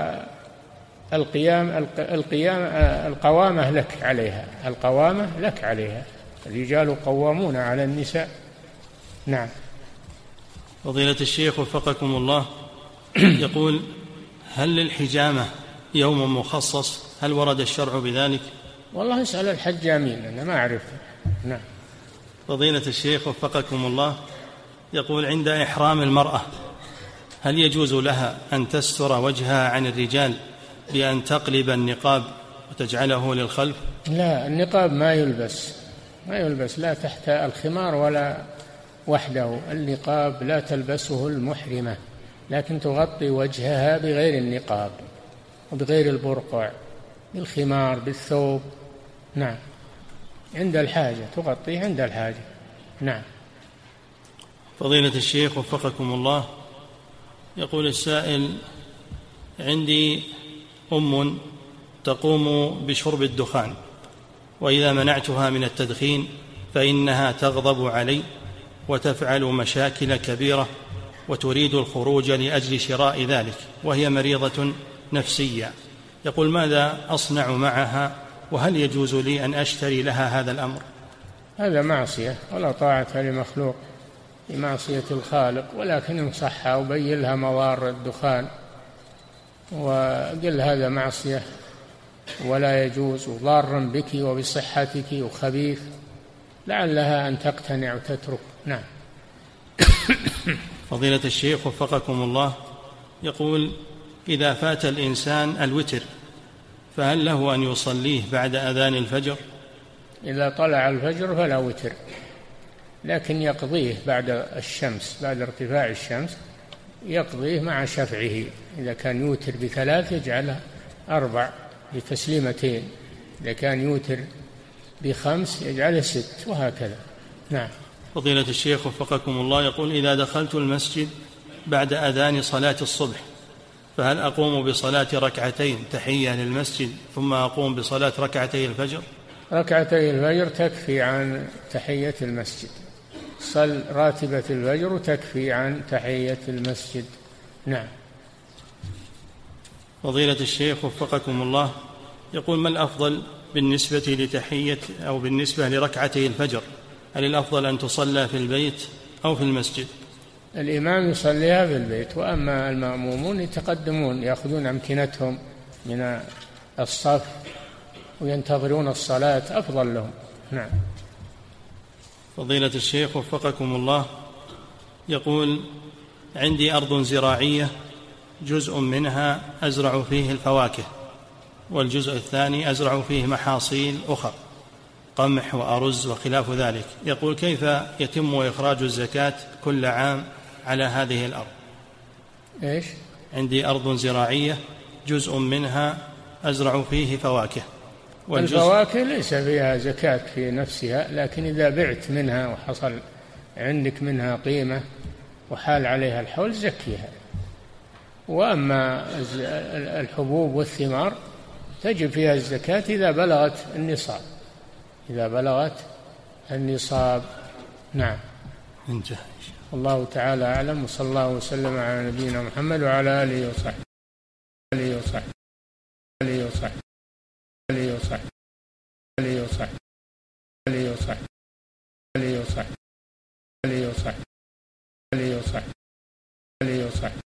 C: والقيام القيام القوامة لك عليها، القوامة لك عليها، الرجال قوامون على النساء. نعم.
B: فضيلة الشيخ وفقكم الله، يقول: هل للحجامة يوم مخصص؟ هل ورد الشرع بذلك؟
C: والله اسأل الحجامين، أنا ما أعرف. نعم.
B: فضيلة الشيخ وفقكم الله، يقول: عند إحرام المرأة هل يجوز لها أن تستر وجهها عن الرجال بأن تقلب النقاب وتجعله للخلف؟
C: لا، النقاب ما يلبس، ما يلبس لا تحت الخمار ولا وحده، النقاب لا تلبسه المحرمة، لكن تغطي وجهها بغير النقاب وبغير البرقع، بالخمار بالثوب. نعم، عند الحاجة تغطيه عند الحاجة. نعم.
B: فضيلة الشيخ وفقكم الله، يقول السائل: عندي أم تقوم بشرب الدخان، وإذا منعتها من التدخين فإنها تغضب علي وتفعل مشاكل كبيرة وتريد الخروج لأجل شراء ذلك، وهي مريضة نفسية. يقول: ماذا أصنع معها، وهل يجوز لي أن أشتري لها هذا الأمر؟
C: هذا معصية، ولا طاعة لمخلوق بمعصية الخالق، ولكن انصحها وبين لها مضار الدخان وقل هذا معصية ولا يجوز وضار بك وبصحتك وخبيث، لعلها أن تقتنع وتترك. نعم.
B: فضيلة الشيخ وفقكم الله، يقول: إذا فات الإنسان الوتر فهل له أن يصليه بعد أذان الفجر؟
C: إذا طلع الفجر فلا وتر، لكن يقضيه بعد الشمس، بعد ارتفاع الشمس يقضيه مع شفعه. إذا كان يوتر بثلاث يجعله أربع بتسليمتين، إذا كان يوتر بخمس يجعله ست، وهكذا. نعم.
B: فضيلة الشيخ وفقكم الله، يقول: إذا دخلت المسجد بعد أذان صلاة الصبح فهل أقوم بصلاة ركعتين تحية للمسجد ثم أقوم بصلاة ركعتي الفجر؟
C: ركعتي الفجر تكفي عن تحية المسجد، صل راتبة الفجر تكفي عن تحية المسجد. نعم.
B: فضيلة الشيخ وفقكم الله، يقول: ما الأفضل بالنسبة لتحية أو بالنسبة لركعتي الفجر؟ هل الأفضل أن تصلى في البيت أو في المسجد؟
C: الإمام يصليها في البيت، وأما المأمومون يتقدمون يأخذون أمكنتهم من الصف وينتظرون الصلاة، أفضل لهم. نعم.
B: فضيلة الشيخ وفقكم الله، يقول: عندي أرض زراعية جزء منها أزرع فيه الفواكه، والجزء الثاني أزرع فيه محاصيل أخرى، قمح وأرز وخلاف ذلك. يقول: كيف يتم إخراج الزكاة كل عام على هذه الأرض؟
C: إيش؟
B: عندي أرض زراعية جزء منها أزرع فيه فواكه،
C: الفواكه ليس فيها زكاة في نفسها، لكن إذا بعت منها وحصل عندك منها قيمة وحال عليها الحول زكيها. وأما الحبوب والثمار تجب فيها الزكاة إذا بلغت النصاب، إذا بلغت النصاب. نعم.
B: انتهى.
C: الله تعالى أعلم، وصلى الله وسلم على نبينا محمد وعلى آله وصحبه آله وصحبه آله وصحبه آله وصحبه آله وصحبه آله وصحبه آله وصحبه آله وصحبه آله وصحبه آله وصحبه